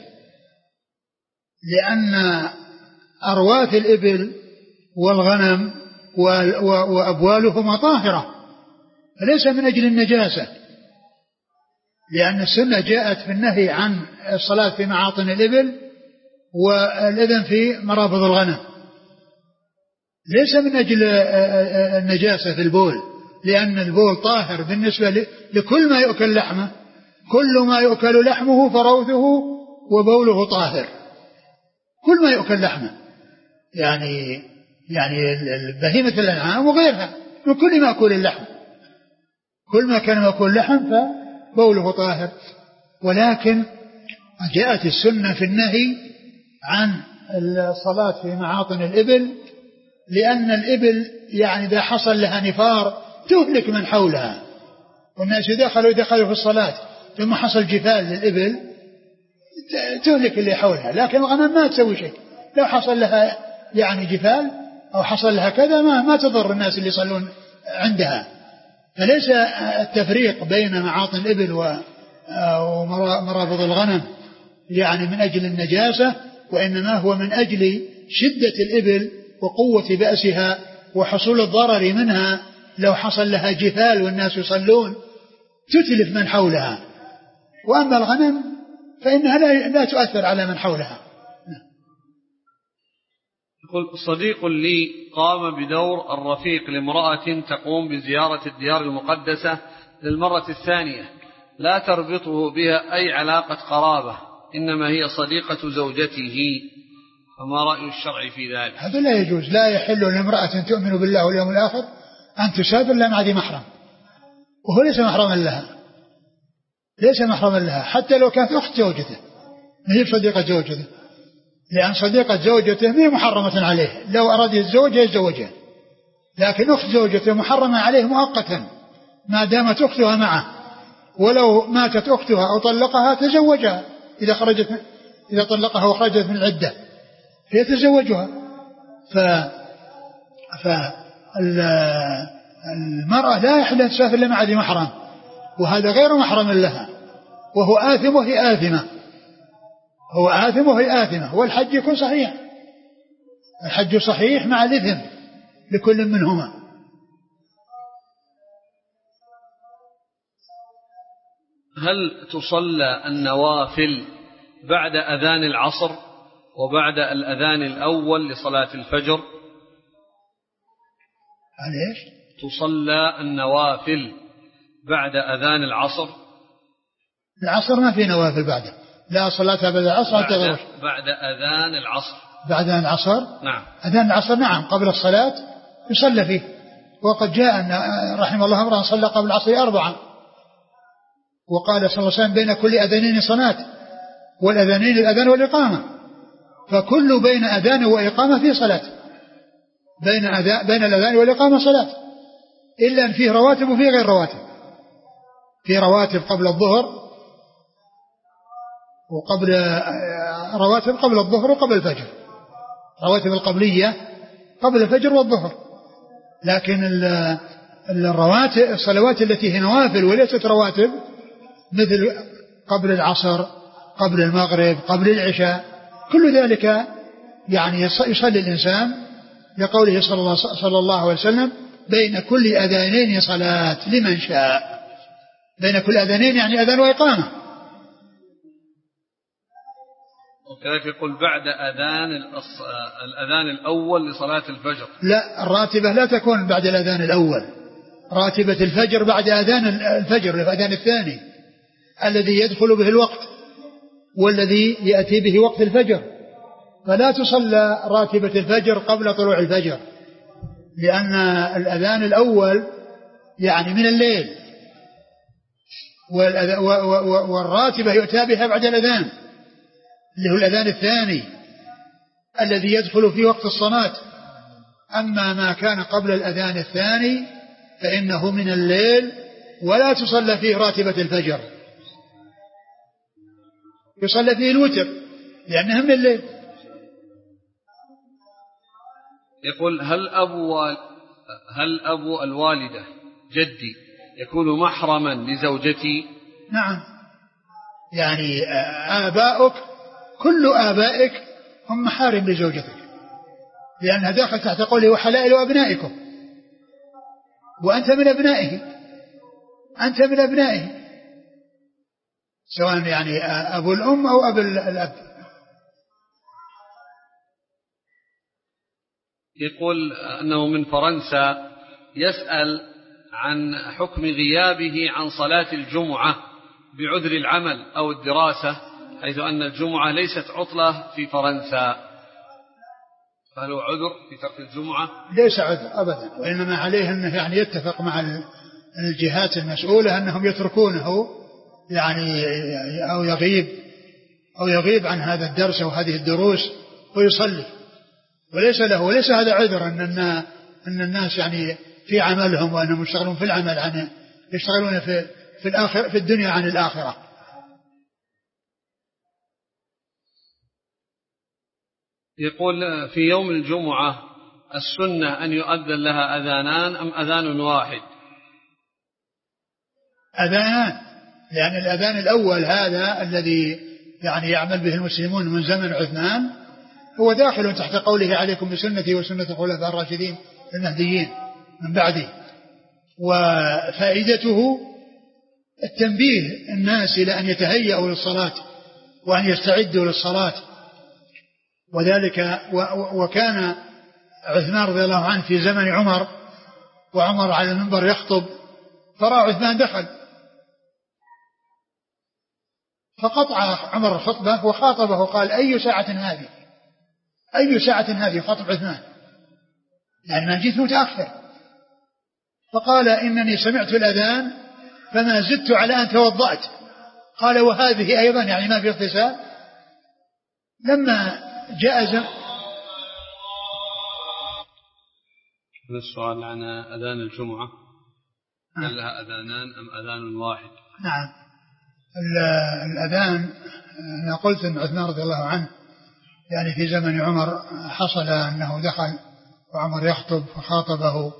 لأن أرواث الإبل والغنم وأبوالهما طاهرة، فليس من أجل النجاسة، لأن السنة جاءت في النهي عن الصلاة في معاطن الإبل والإذن في مرابض الغنم، ليس من أجل النجاسة في البول، لأن البول طاهر بالنسبة لكل ما يؤكل لحمه، كل ما يؤكل لحمه فروثه وبوله طاهر، كل ما يؤكل لحمه، يعني يعني بهيمة الأنعام وغيرها من كل ما يأكل اللحم، كل ما كان يأكل لحم فبوله طاهر. ولكن جاءت السنة في النهي عن الصلاة في معاطن الإبل، لأن الإبل يعني إذا حصل لها نفار تهلك من حولها، والناس دخلوا دخلوا في الصلاة ثم حصل جفال للإبل تهلك اللي حولها، لكن الغنم ما تسوي شيء، لو حصل لها يعني جفال أو حصل لها كذا ما ما تضر الناس اللي يصلون عندها. فليس التفريق بين معاطن الإبل ومرابض الغنم يعني من أجل النجاسة، وإنما هو من أجل شدة الإبل وقوة بأسها وحصول الضرر منها، لو حصل لها جفال والناس يصلون تتلف من حولها، وأما الغنم فإنها لا, لا تؤثر على من حولها. يقول صديق لي قام بدور الرفيق لامرأة تقوم بزيارة الديار المقدسة للمرة الثانية، لا تربطه بها أي علاقة قرابة، إنما هي صديقة زوجته، فما رأي الشرع في ذلك؟ هذا لا يجوز، لا يحل لامرأة تؤمن بالله واليوم الآخر أن تسافر إلا مع ذي محرم، وهو ليس محرما لها، ليس محرما لها حتى لو كانت أخت زوجته، ما هي صديقة زوجته، لأن صديقة زوجته ما هي محرمة عليه، لو أراد الزوجة يتزوجها، لكن أخت زوجته محرمة عليه مؤقتا ما دامت أختها معه، ولو ماتت أختها أو طلقها تزوجها، إذا خرجت إذا طلقها وخرجت من العدة فيتزوجها. ف فالمرأة لا يحل أن تسافر إلا مع ذي محرم، وهذا غير محرم لها، وهو آثم وهي آثمة، هو آثم وهي آثمة، والحج يكون صحيح، الحج صحيح مع الإثم لكل منهما. هل تصلى النوافل بعد أذان العصر وبعد الأذان الأول لصلاة الفجر؟ ليش؟ تصلى النوافل بعد أذان العصر؟ العصر ما في نوافل بعده، لا صلاة بعد العصر بعد, بعد, بعد أذان العصر. بعد أذان العصر؟ نعم. أذان العصر نعم قبل الصلاة يصلى فيه، وقد جاء أن رحم الله امرأ صلى قبل العصر أربعة، وقال صلى الله عليه وسلم بين كل أذانين صلاة، والأذانين الأذان والإقامة، فكل بين أذان وإقامة فيه صلاة، بين أذان بين الأذان والإقامة صلاة، إلا أن فيه رواتب وفيه غير رواتب، في رواتب قبل الظهر وقبل رواتب قبل الظهر وقبل الفجر، رواتب القبلية قبل الفجر والظهر، لكن الرواتب الصلوات التي هي نوافل وليست رواتب مثل قبل العصر قبل المغرب، قبل العشاء، كل ذلك يعني يصلي الإنسان لقوله صلى الله عليه وسلم بين كل أذانين صلاة لمن شاء. بين كل أذانين يعني أذان وإقامة. وكذلك يقول بعد أذان الأذان الأول لصلاة الفجر. لا، الراتبة لا تكون بعد الأذان الأول، راتبة الفجر بعد أذان الفجر الأذان الثاني الذي يدخل به الوقت والذي يأتي به وقت الفجر. فلا تصلى راتبة الفجر قبل طلوع الفجر، لأن الأذان الأول يعني من الليل، والراتبة يؤتى بها بعد الأذان اللي هو الأذان الثاني الذي يدخل في وقت الصلاة. أما ما كان قبل الأذان الثاني فإنه من الليل ولا تصلى فيه راتبة الفجر، يصلى فيه الوتر لأنه من الليل. يقول هل أبو هل أبو الوالدة جدي يكون محرما لزوجتي؟ نعم، يعني آباؤك كل آبائك هم محارم لزوجتك، لأنها داخل تحت قوله وحلائل أبنائكم، وأنت من أبنائه، أنت من أبنائه سواء يعني أبو الأم أو أبو الأب. يقول أنه من فرنسا، يسأل عن حكم غيابه عن صلاة الجمعة بعذر العمل أو الدراسة، حيث أن الجمعة ليست عطلة في فرنسا، فهل هو عذر في ترك الجمعة؟ ليس عذر أبدا، وإنما عليه أنه يعني يتفق مع الجهات المسؤولة أنهم يتركونه يعني أو يغيب أو يغيب عن هذا الدرس أو هذه الدروس ويصلي، وليس له وليس هذا عذر أن أن الناس يعني في عملهم وأنهم يشتغلون في العمل عن يشتغلون في في الآخر في الدنيا عن الآخرة. يقول في يوم الجمعة السنة أن يؤذن لها أذانان أم أذان واحد؟ أذانان، لأن الأذان الأول هذا الذي يعني يعمل به المسلمون من زمن عثمان هو داخل تحت قوله عليكم بسنتي وسنة الخلفاء الراشدين المهديين من بعدي، وفائدته التنبيه الناس إلى أن يتهيأوا للصلاة وأن يستعدوا للصلاة. وذلك وكان عثمان رضي الله عنه في زمن عمر وعمر على المنبر يخطب، فرأى عثمان دخل فقطع عمر الخطبة وخاطبه وقال أي ساعة هذه أي ساعة هذه خطب عثمان، يعني ما جئت متأخر. فقال إنني سمعت الأذان فما زدت على أن توضأت. قال وهذه أيضا يعني ما في اغتسال. لما جاء زم السؤال عن أذان الجمعة هل لها أذانان أم أذان واحد؟ نعم، الأذان أنا قلت أن عثمان رضي الله عنه يعني في زمن عمر حصل أنه دخل وعمر يخطب فخاطبه،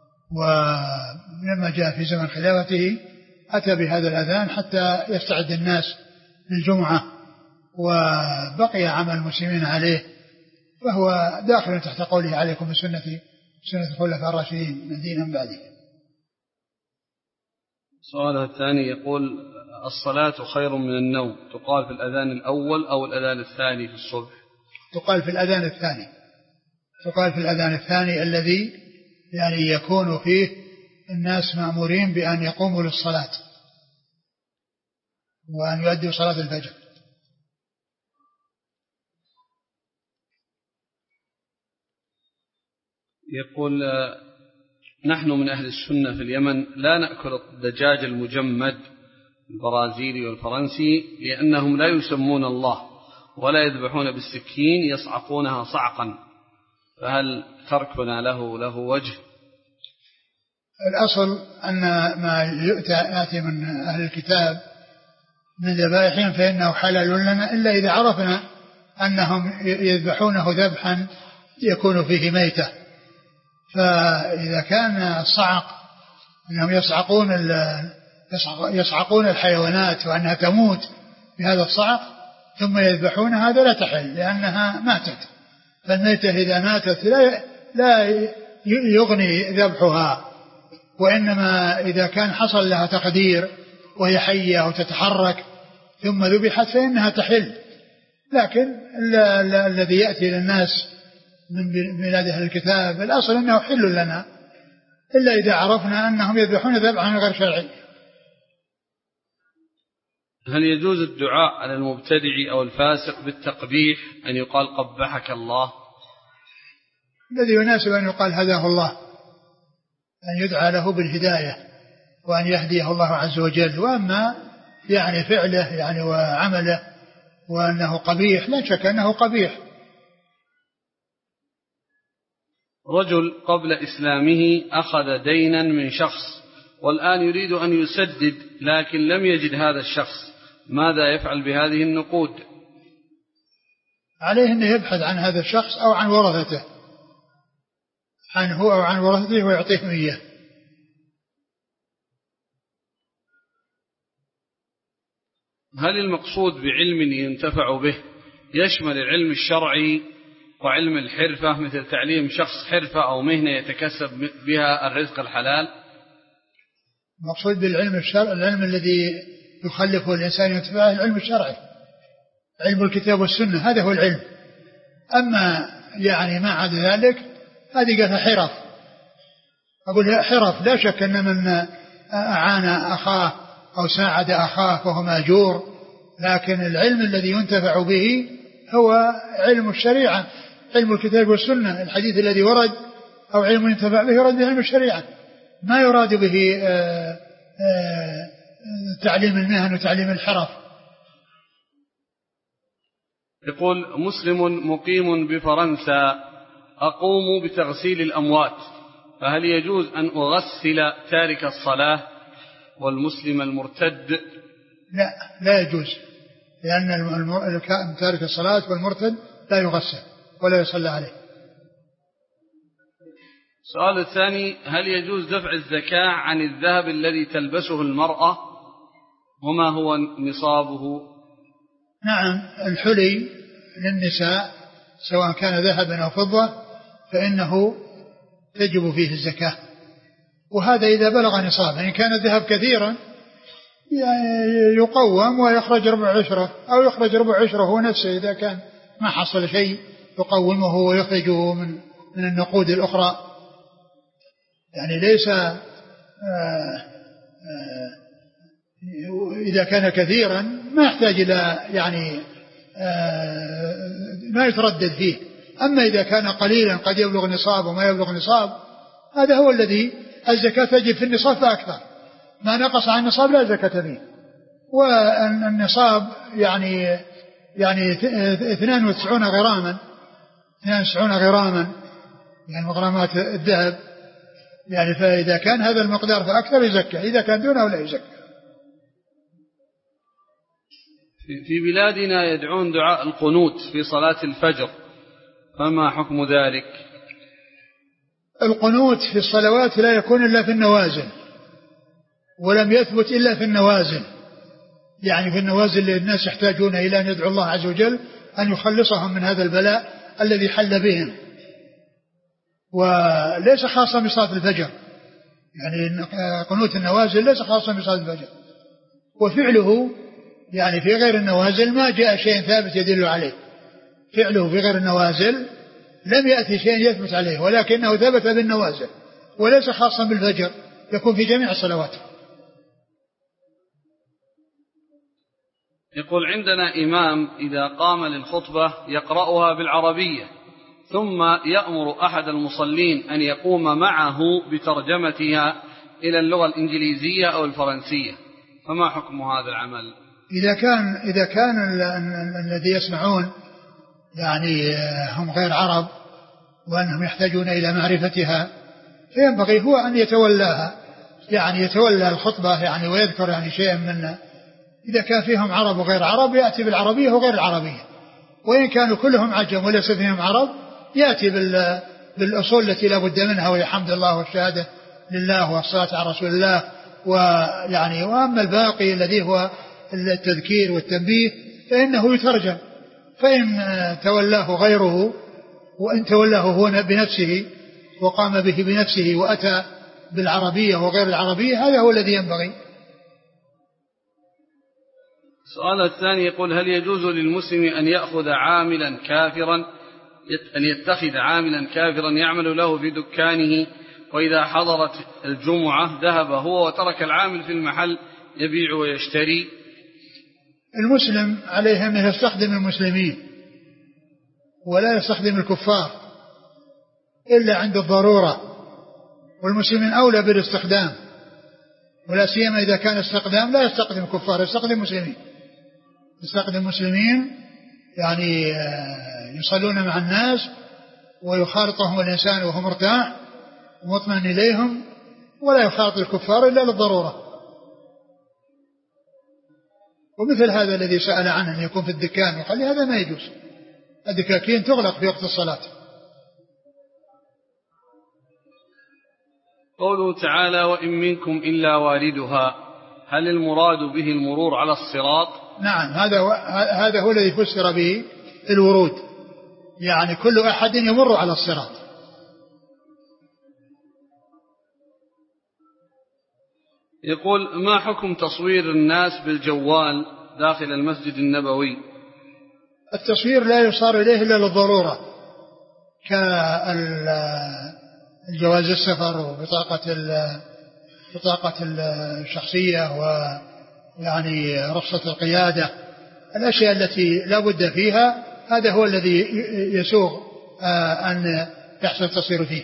ولما جاء في زمن خلافته أتى بهذا الأذان حتى يستعد الناس للجمعة، وبقي عمل المسلمين عليه، فهو داخل تحت قوله عليكم بسنتي سنة الخلفاء الراشدين من دين بعده. سؤالها الثاني يقول الصلاة خير من النوم، تقال في الأذان الأول أو الأذان الثاني في الصبح؟ تقال في الأذان الثاني، تقال في الأذان الثاني الذي يعني يكون فيه الناس مأمورين بأن يقوموا للصلاة وأن يؤدوا صلاة الفجر. يقول نحن من أهل السنة في اليمن لا نأكل الدجاج المجمد البرازيلي والفرنسي لأنهم لا يسمون الله ولا يذبحون بالسكين يصعقونها صعقا، فهل تركنا له له وجه؟ الأصل أن ما يأتي من أهل الكتاب من ذبائحهم فإنه حلال لنا إلا إذا عرفنا أنهم يذبحونه ذبحا يكون فيه ميتة. فإذا كان الصعق أنهم يصعقون يصعقون الحيوانات وأنها تموت بهذا الصعق ثم يذبحون هذا لا تحل لأنها ماتت، فالميتة إذا ماتت لا لا يغني ذبحها، وإنما إذا كان حصل لها تقدير وهي حية أو تتحرك ثم ذبحت فإنها تحل. لكن الذي يأتي للناس من بلاد أهل الكتاب الأصل أنه حل لنا إلا إذا عرفنا أنهم يذبحون ذبحا غير شرعي. هل يجوز الدعاء على المبتدع أو الفاسق بالتقبيح أن يقال قبحك الله؟ الذي يناسب أن يقال هداه الله، أن يدعى له بالهداية وأن يهديه الله عز وجل. وأما يعني فعله يعني وعمله وأنه قبيح لا شك أنه قبيح. رجل قبل إسلامه أخذ دينا من شخص والآن يريد أن يسدد لكن لم يجد هذا الشخص، ماذا يفعل بهذه النقود؟ عليه أن يبحث عن هذا الشخص أو عن ورثته، عنه أو عن ورثته ويعطيهم إياه. هل المقصود بعلم ينتفع به يشمل العلم الشرعي وعلم الحرفة مثل تعليم شخص حرفة أو مهنة يتكسب بها الرزق الحلال؟ المقصود بالعلم الشرعي العلم الذي يخلفه الإنسان ينتفع العلم الشرعي، علم الكتاب والسنة، هذا هو العلم. أما يعني ما عدا ذلك هذه قالها حرف. أقول حرف لا شك أن من أعان أخاه أو ساعد أخاه فهو مأجور، لكن العلم الذي ينتفع به هو علم الشريعة، علم الكتاب والسنة، الحديث الذي ورد أو علم ينتفع به يراد به علم الشريعة، ما يراد به آآ آآ تعليم المهن وتعليم الحرف. يقول مسلم مقيم بفرنسا أقوم بتغسيل الأموات، فهل يجوز أن أغسل تارك الصلاة والمسلم المرتد؟ لا لا يجوز، لأن تارك الصلاة والمرتد لا يغسل ولا يصلى عليه. السؤال الثاني، هل يجوز دفع الزكاة عن الذهب الذي تلبسه المرأة وما هو نصابه؟ نعم، الحلي للنساء سواء كان ذهبا أو فضة فإنه تجب فيه الزكاة، وهذا إذا بلغ نصابا. إن كان الذهب كثيرا يقوم ويخرج ربع عشرة أو يخرج ربع عشرة هو نفسه، إذا كان ما حصل شيء يقومه ويخرجه من من النقود الأخرى. يعني ليس آآ آآ إذا كان كثيرا ما يحتاج إلى يعني ما يتردد فيه. أما إذا كان قليلا قد يبلغ نصاب وما يبلغ نصاب، هذا هو الذي الزكاة تجب في النصاب فأكثر، ما نقص عن النصاب لا زكاة فيه. والنصاب يعني يعني اثنان وتسعون غراما اثنان وتسعون غراما يعني غرامات الذهب، يعني فإذا كان هذا المقدار فأكثر يزكى، إذا كان دونه لا يزكى. في بلادنا يدعون دعاء القنوت في صلاة الفجر، فما حكم ذلك؟ القنوت في الصلوات لا يكون إلا في النوازل، ولم يثبت إلا في النوازل، يعني في النوازل اللي الناس يحتاجون إلى أن يدعو الله عز وجل أن يخلصهم من هذا البلاء الذي حل بهم، وليس خاصا بصلاة الفجر. يعني قنوت النوازل ليس خاصا بصلاة الفجر، وفعله يعني في غير النوازل ما جاء شيء ثابت يدل عليه. فعله في غير النوازل لم يأتي شيء يثبت عليه، ولكنه ثبت بالنوازل وليس خاصا بالفجر، يكون في جميع الصلوات. يقول عندنا إمام إذا قام للخطبة يقرأها بالعربية ثم يأمر أحد المصلين أن يقوم معه بترجمتها إلى اللغة الإنجليزية أو الفرنسية، فما حكم هذا العمل؟ إذا كان إذا كان الذي يسمعون يعني هم غير عرب وأنهم يحتاجون إلى معرفتها فينبغي هو أن يتولاها، يعني يتولى الخطبة يعني ويذكر يعني شيئا من. إذا كان فيهم عرب وغير عرب يأتي بالعربية وغير العربية، وإن كانوا كلهم عجم وليس فيهم عرب يأتي بالأصول التي لا بد منها، وهي حمد الله والشهادة لله والصلاة على رسول الله، ويعني وأما الباقي الذي هو التذكير والتنبيه فإنه يترجم، فإن تولاه غيره وإن تولاه هو بنفسه وقام به بنفسه وأتى بالعربية وغير العربية هذا هو الذي ينبغي. السؤال الثاني يقول: هل يجوز للمسلم أن يأخذ عاملا كافرا أن يتخذ عاملا كافرا يعمل له في دكانه، وإذا حضرت الجمعة ذهب هو وترك العامل في المحل يبيع ويشتري؟ المسلم عليه أن يستخدم المسلمين ولا يستخدم الكفار إلا عند الضرورة، والمسلمين أولى بالاستخدام، ولا سيما إذا كان استخدام لا يستخدم الكفار، يستخدم مسلمين يستخدم مسلمين يعني يصلون مع الناس ويخالطهم الإنسان وهو مرتاح ومطمئن إليهم، ولا يخالط الكفار إلا للضرورة. ومثل هذا الذي سأل عنه أن يكون في الدكان وقال هذا ما يجوز، الدكاكين تغلق في وقت الصلاة. قوله تعالى: وإن منكم إلا واردها، هل المراد به المرور على الصراط؟ نعم، هذا هو, هذا هو الذي فسر به الورود، يعني كل أحد يمر على الصراط. يقول: ما حكم تصوير الناس بالجوال داخل المسجد النبوي؟ التصوير لا يصار إليه إلا للضرورة، كالجواز السفر وبطاقة بطاقة الشخصية ويعني رخصة القيادة، الأشياء التي لا بد فيها هذا هو الذي يسوغ أن يحصل التصوير فيه.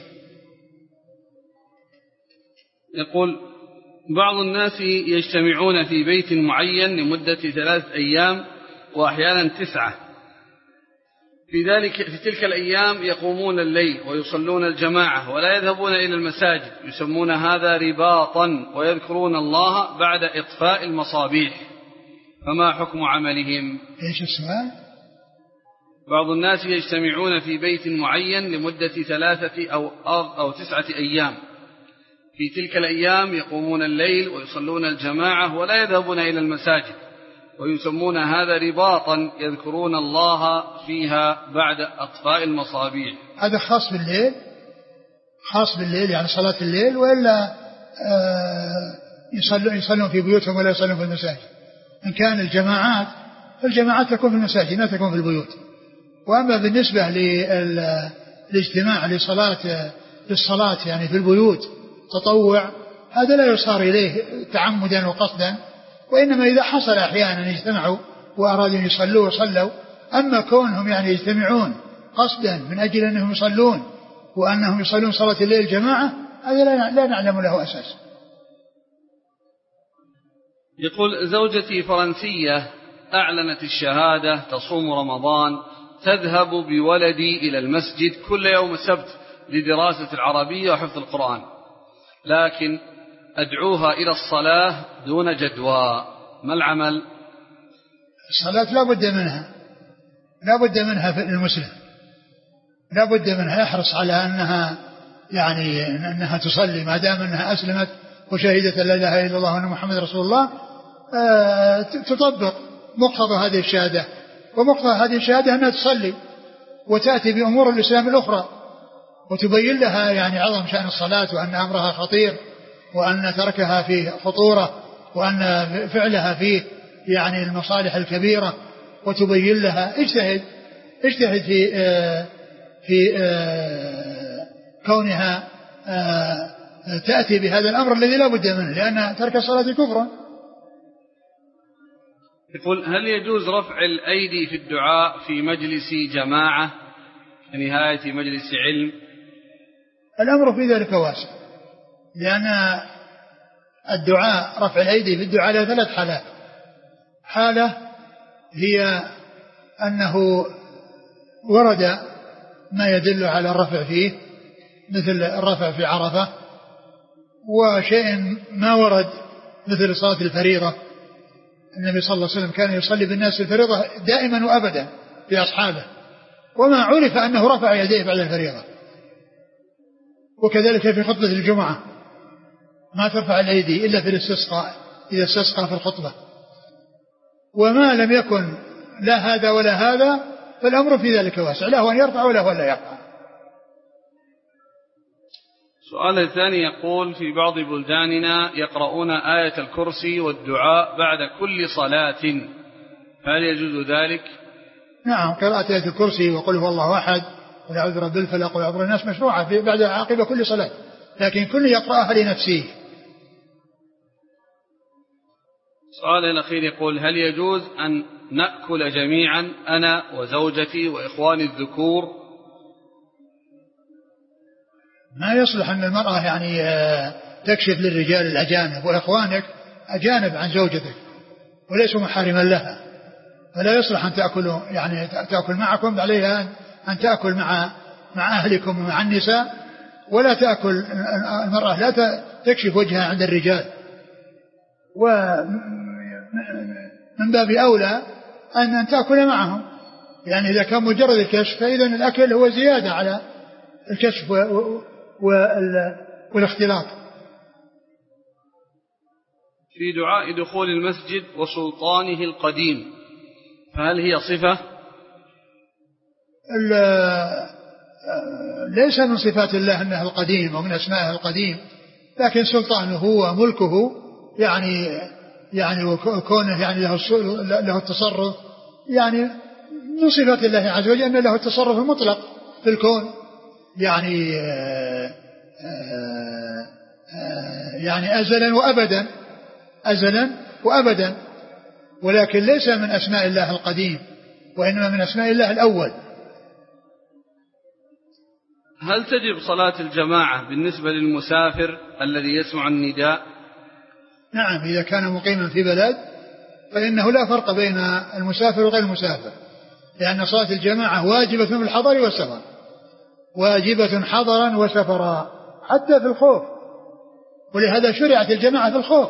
يقول: بعض الناس يجتمعون في بيت معين لمدة ثلاثة أيام وأحيانا تسعة، في ذلك في تلك الأيام يقومون الليل ويصلون الجماعة ولا يذهبون إلى المساجد، يسمون هذا رباطا ويذكرون الله بعد إطفاء المصابيح، فما حكم عملهم؟ إيش السؤال؟ بعض الناس يجتمعون في بيت معين لمدة ثلاثة أو أو تسعة أيام، في تلك الأيام يقومون الليل ويصلون الجماعة ولا يذهبون إلى المساجد، ويسمون هذا رباطا يذكرون الله فيها بعد أطفاء المصابيح. هذا خاص بالليل، خاص بالليل يعني صلاة الليل، وإلا يصلون يصلون في بيوتهم ولا يصلون في المساجد. إن كان الجماعات فالجماعات تكون في المساجد لا تكون في البيوت. وأما بالنسبة للاجتماع لصلاة للصلاة يعني في البيوت تطوع، هذا لا يصار إليه تعمدا وقصدا، وإنما إذا حصل أحيانا يجتمعوا وأرادوا يصلوا وصلوا. أما كونهم يعني يجتمعون قصدا من أجل أنهم يصلون وأنهم يصلون صلاة الليل جماعة، هذا لا نعلم له أساس. يقول: زوجتي فرنسية أعلنت الشهادة، تصوم رمضان، تذهب بولدي إلى المسجد كل يوم السبت لدراسة العربية وحفظ القرآن، لكن أدعوها إلى الصلاة دون جدوى، ما العمل؟ الصلاة لا بد منها، لا بد منها في المسلم، لا بد منها، يحرص على أنها يعني أنها تصلي ما دام أنها أسلمت وشهدت لا إله إلا الله وأن محمد رسول الله، تطبق مقتضى هذه الشهادة، ومقتضى هذه الشهادة أنها تصلي وتأتي بأمور الإسلام الأخرى وتبين لها يعني عظم شأن الصلاة وأن أمرها خطير وأن تركها فيه خطورة وأن فعلها فيه يعني المصالح الكبيرة، وتبين لها. اجتهد اجتهد في آه في آه كونها آه تأتي بهذا الأمر الذي لا بد منه، لأن ترك الصلاة كفر. يقول: هل يجوز رفع الأيدي في الدعاء في مجلس جماعة نهاية مجلس علم؟ الأمر في ذلك واسع، لأن الدعاء رفع الأيدي في الدعاء له ثلاث حالات. حالة هي أنه ورد ما يدل على الرفع فيه مثل الرفع في عرفة، وشيء ما ورد مثل صلاة الفريضة. النبي صلى الله عليه وسلم كان يصلي بالناس الفريضة دائما وأبدا في أصحابه، وما عرف أنه رفع يديه بعد الفريضة. وكذلك في خطبة الجمعة ما ترفع الأيدي إلا في الاستسقاء إذا استسقى في الخطبة. وما لم يكن لا هذا ولا هذا، فالأمر في ذلك واسع، له أن يرفع وله أن لا يرفع. السؤال الثاني يقول: في بعض بلداننا يقرؤون آية الكرسي والدعاء بعد كل صلاة، هل يجوز ذلك؟ نعم، قراءة آية الكرسي وقل هو الله أحد ولا أعوذ برب الفلق ولا أعوذ برب الناس مشروعة بعد عقب كل صلاة، لكن كل يقرأها لنفسه. السؤال الأخير يقول: هل يجوز أن نأكل جميعا أنا وزوجتي وإخواني الذكور؟ ما يصلح أن المرأة يعني تكشف للرجال الأجانب، وإخوانك أجانب عن زوجتك وليسوا محارما لها، فلا يصلح أن تأكلوا يعني تأكل معكم، عليها أن تأكل مع مع أهلكم ومع النساء، ولا تأكل المرأة لا تكشف وجهها عند الرجال. ومن باب أولى أن تأكل معهم، يعني إذا كان مجرد الكشف فإذن الأكل هو زيادة على الكشف والاختلاط. في دعاء دخول المسجد وسلطانه القديم، فهل هي صفة؟ ليس من صفات الله أنه القديم ومن أسمائه القديم، لكن سلطانه وملكه يعني يعني وكونه يعني له له التصرف، يعني من صفات الله عز وجل أن له التصرف المطلق في الكون، يعني آآ آآ يعني أزلا وأبدا، أزلا وأبدا، ولكن ليس من أسماء الله القديم، وإنما من أسماء الله الأول. هل تجب صلاة الجماعة بالنسبة للمسافر الذي يسمع النداء؟ نعم، إذا كان مقيما في بلد فإنه لا فرق بين المسافر وغير المسافر، لأن صلاة الجماعة واجبة في الحضر والسفر، واجبة حضرا وسفرا حتى في الخوف، ولهذا شرعت الجماعة في الخوف.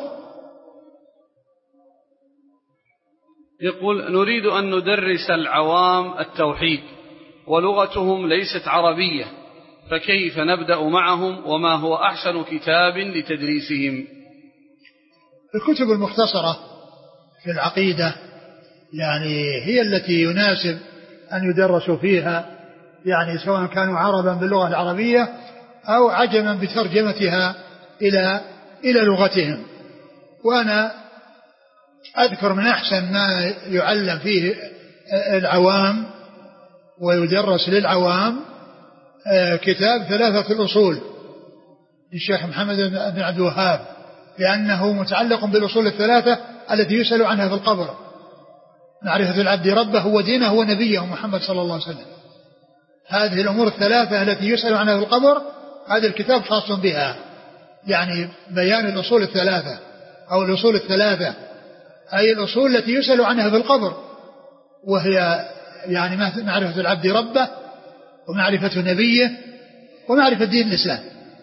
يقول: نريد أن ندرس العوام التوحيد ولغتهم ليست عربية، فكيف نبدأ معهم وما هو أحسن كتاب لتدريسهم؟ الكتب المختصرة في العقيدة يعني هي التي يناسب أن يدرسوا فيها، يعني سواء كانوا عربا باللغة العربية أو عجما بترجمتها إلى إلى لغتهم. وأنا أذكر من أحسن ما يعلم فيه العوام ويدرس للعوام كتاب ثلاثة الأصول للشيخ محمد بن عبد الوهاب، لأنه متعلق بالأصول الثلاثة التي يسأل عنها في القبر: معرفة العبد ربه ودينه ونبيه محمد صلى الله عليه وسلم. هذه الأمور الثلاثة التي يسأل عنها في القبر هذا الكتاب خاص بها، يعني بيان الأصول الثلاثة أو الأصول الثلاثة، أي الأصول التي يسأل عنها في القبر، وهي يعني معرفة العبد ربه ومعرفة نبيه ومعرفة دين الإسلام.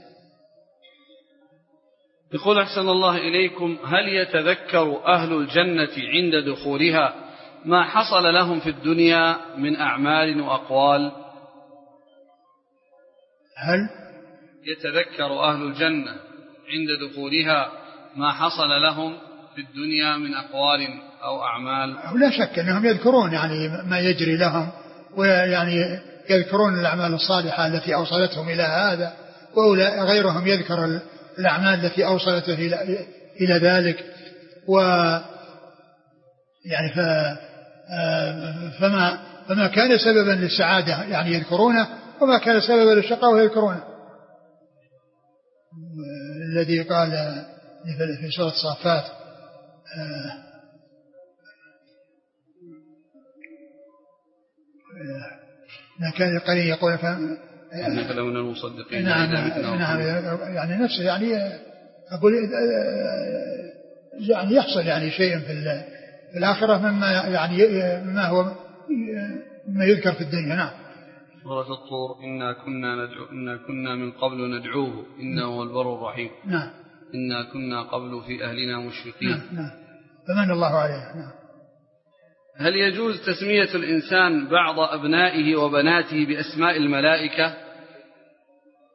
يقول: أحسن الله إليكم، هل يتذكر أهل الجنة عند دخولها ما حصل لهم في الدنيا من أعمال وأقوال؟ هل يتذكر أهل الجنة عند دخولها ما حصل لهم في الدنيا من أقوال أو أعمال؟ لا شك أنهم يذكرون يعني ما يجري لهم، ويعني يذكرون الأعمال الصالحة التي أوصلتهم إلى هذا، وغيرهم يذكر الأعمال التي أوصلته إلى إلى ذلك. و يعني ف فما فما كان سببا للسعادة يعني يذكرونه، وما كان سببا للشقاوة يذكرونه. الذي قال في سورة الصافات: ما كان القرين يقول إنك لمن المصدقين. نعم, نعم يعني نفسه يعني أقول يعني يحصل يعني شيء في في الآخرة مما يعني ما هو ما يذكر في الدنيا. نعم. سورة الطور: إنا كنا ندعو إنا كنا من قبل ندعوه إنه هو البر الرحيم. نعم. إنا كنا قبل في أهلنا مشفقين. نعم. نعم. فمن الله عليه. نعم. هل يجوز تسمية الإنسان بعض أبنائه وبناته بأسماء الملائكة؟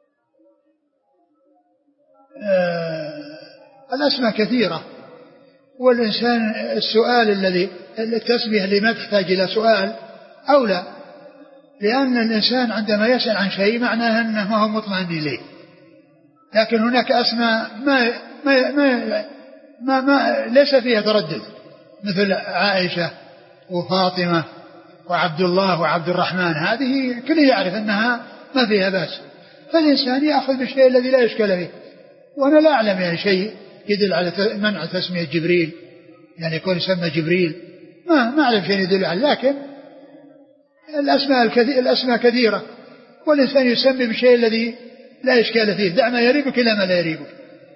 آه الأسماء كثيرة، والإنسان السؤال الذي التسمية اللي ما تحتاج إلى سؤال أولى، لأن الإنسان عندما يسأل عن شيء معناه أنه ما هو مطمئن إليه. لكن هناك أسماء ما ما ما, ما, ما ليس فيها تردد، مثل عائشة وفاطمة وعبد الله وعبد الرحمن، هذه كل يعرف أنها ما فيها بأس، فالإنسان يأخذ بالشيء الذي لا إشكال فيه. وأنا لا أعلم يعني شيء يدل على منع تسمية جبريل، يعني يكون يسمى جبريل، ما ما أعلم شيء يدل عليه، لكن الأسماء الكثير الأسماء كثيرة، والإنسان يسمي بالشيء الذي لا إشكال فيه، دع ما يريبك إلى ما لا يريبك.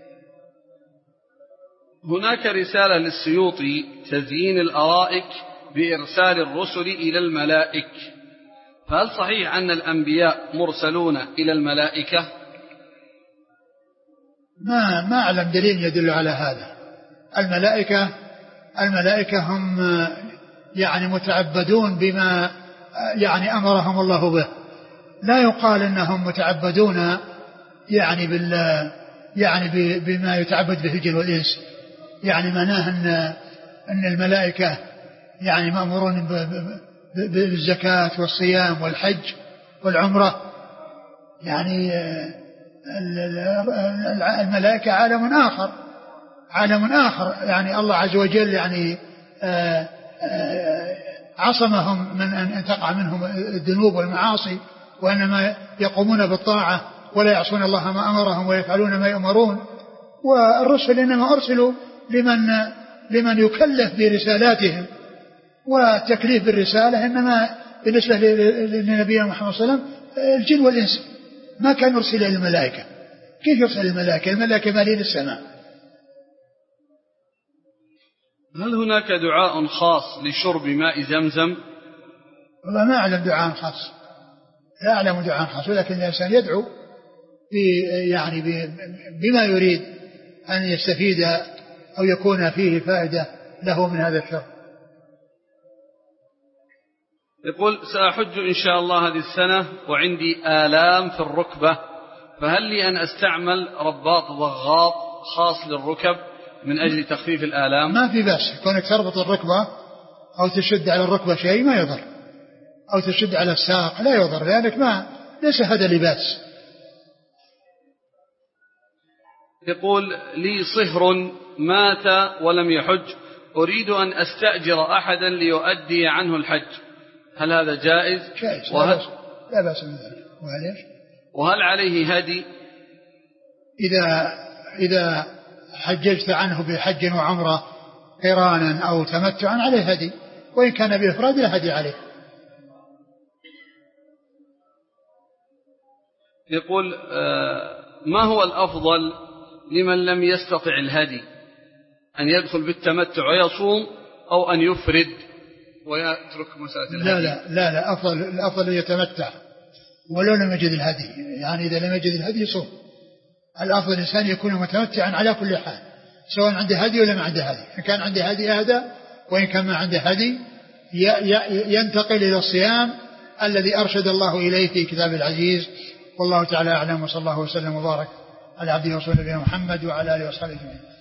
هناك رسالة للسيوطي: تزيين الأرائك بإرسال الرسل إلى الملائك، فهل صحيح أن الأنبياء مرسلون إلى الملائكة؟ ما ما أعلم دليل يدل على هذا. الملائكة الملائكة هم يعني متعبدون بما يعني أمرهم الله به، لا يقال أنهم متعبدون يعني بال يعني بما يتعبد به الجن والإنس، يعني معناه أن أن الملائكة يعني مأمورون بالزكاة والصيام والحج والعمرة، يعني الملائكة عالم آخر عالم آخر يعني الله عز وجل يعني عصمهم من أن تقع منهم الذنوب والمعاصي، وإنما يقومون بالطاعة ولا يعصون الله ما أمرهم ويفعلون ما يؤمرون. والرسل إنما أرسلوا لمن لمن يكلف برسالاتهم، والتكليف بالرسالة إنما بالنسبة لنبينا محمد صلى الله عليه وسلم الجن والإنس، ما كان يرسل إلى الملائكة. كيف يرسل الملائكة؟ الملائكة مالين السماء. هل هناك دعاء خاص لشرب ماء زمزم؟ والله ما أعلم دعاء خاص، لا أعلم دعاء خاص، ولكن الإنسان يدعو يعني بما يريد أن يستفيد أو يكون فيه فائدة له من هذا الشر. يقول: سأحج إن شاء الله هذه السنة وعندي آلام في الركبة، فهل لي أن أستعمل رباط ضغاط خاص للركب من أجل تخفيف الآلام؟ ما في بأس، كونك تربط الركبة أو تشد على الركبة شيء ما يضر، أو تشد على الساق لا يضر، لأنك ما ليس هذا لباس. يقول: لي صهر مات ولم يحج، أريد أن أستأجر أحدا ليؤدي عنه الحج، هل هذا جائز؟ جائز، وهل, لا بأس من ذلك. وهل, وهل عليه هدي؟ إذا إذا حججت عنه بحج وعمرة قرانا أو تمتعا عليه هدي، وإن كان بإفراد لا هدي عليه. يقول: ما هو الأفضل لمن لم يستطع الهدي، أن يدخل بالتمتع ويصوم أو أن يفرد ويترك مسألة الهدي؟ لا لا لا, لا أفضل الأفضل يتمتع ولو لم يجد الهدي، يعني إذا لم يجد الهدي يصوم. الأفضل الإنسان يكون متمتعا على كل حال، سواء عنده هدي ولا ما عنده هدي. إن كان عنده هدي أهدى، وإن كان ما عنده هدي ينتقل إلى الصيام الذي أرشد الله إليه في كتاب العزيز. والله تعالى أعلم، وصلى الله وسلم وبارك على عبده ورسوله نبينا محمد وعلى آله وصحبه أجمعين.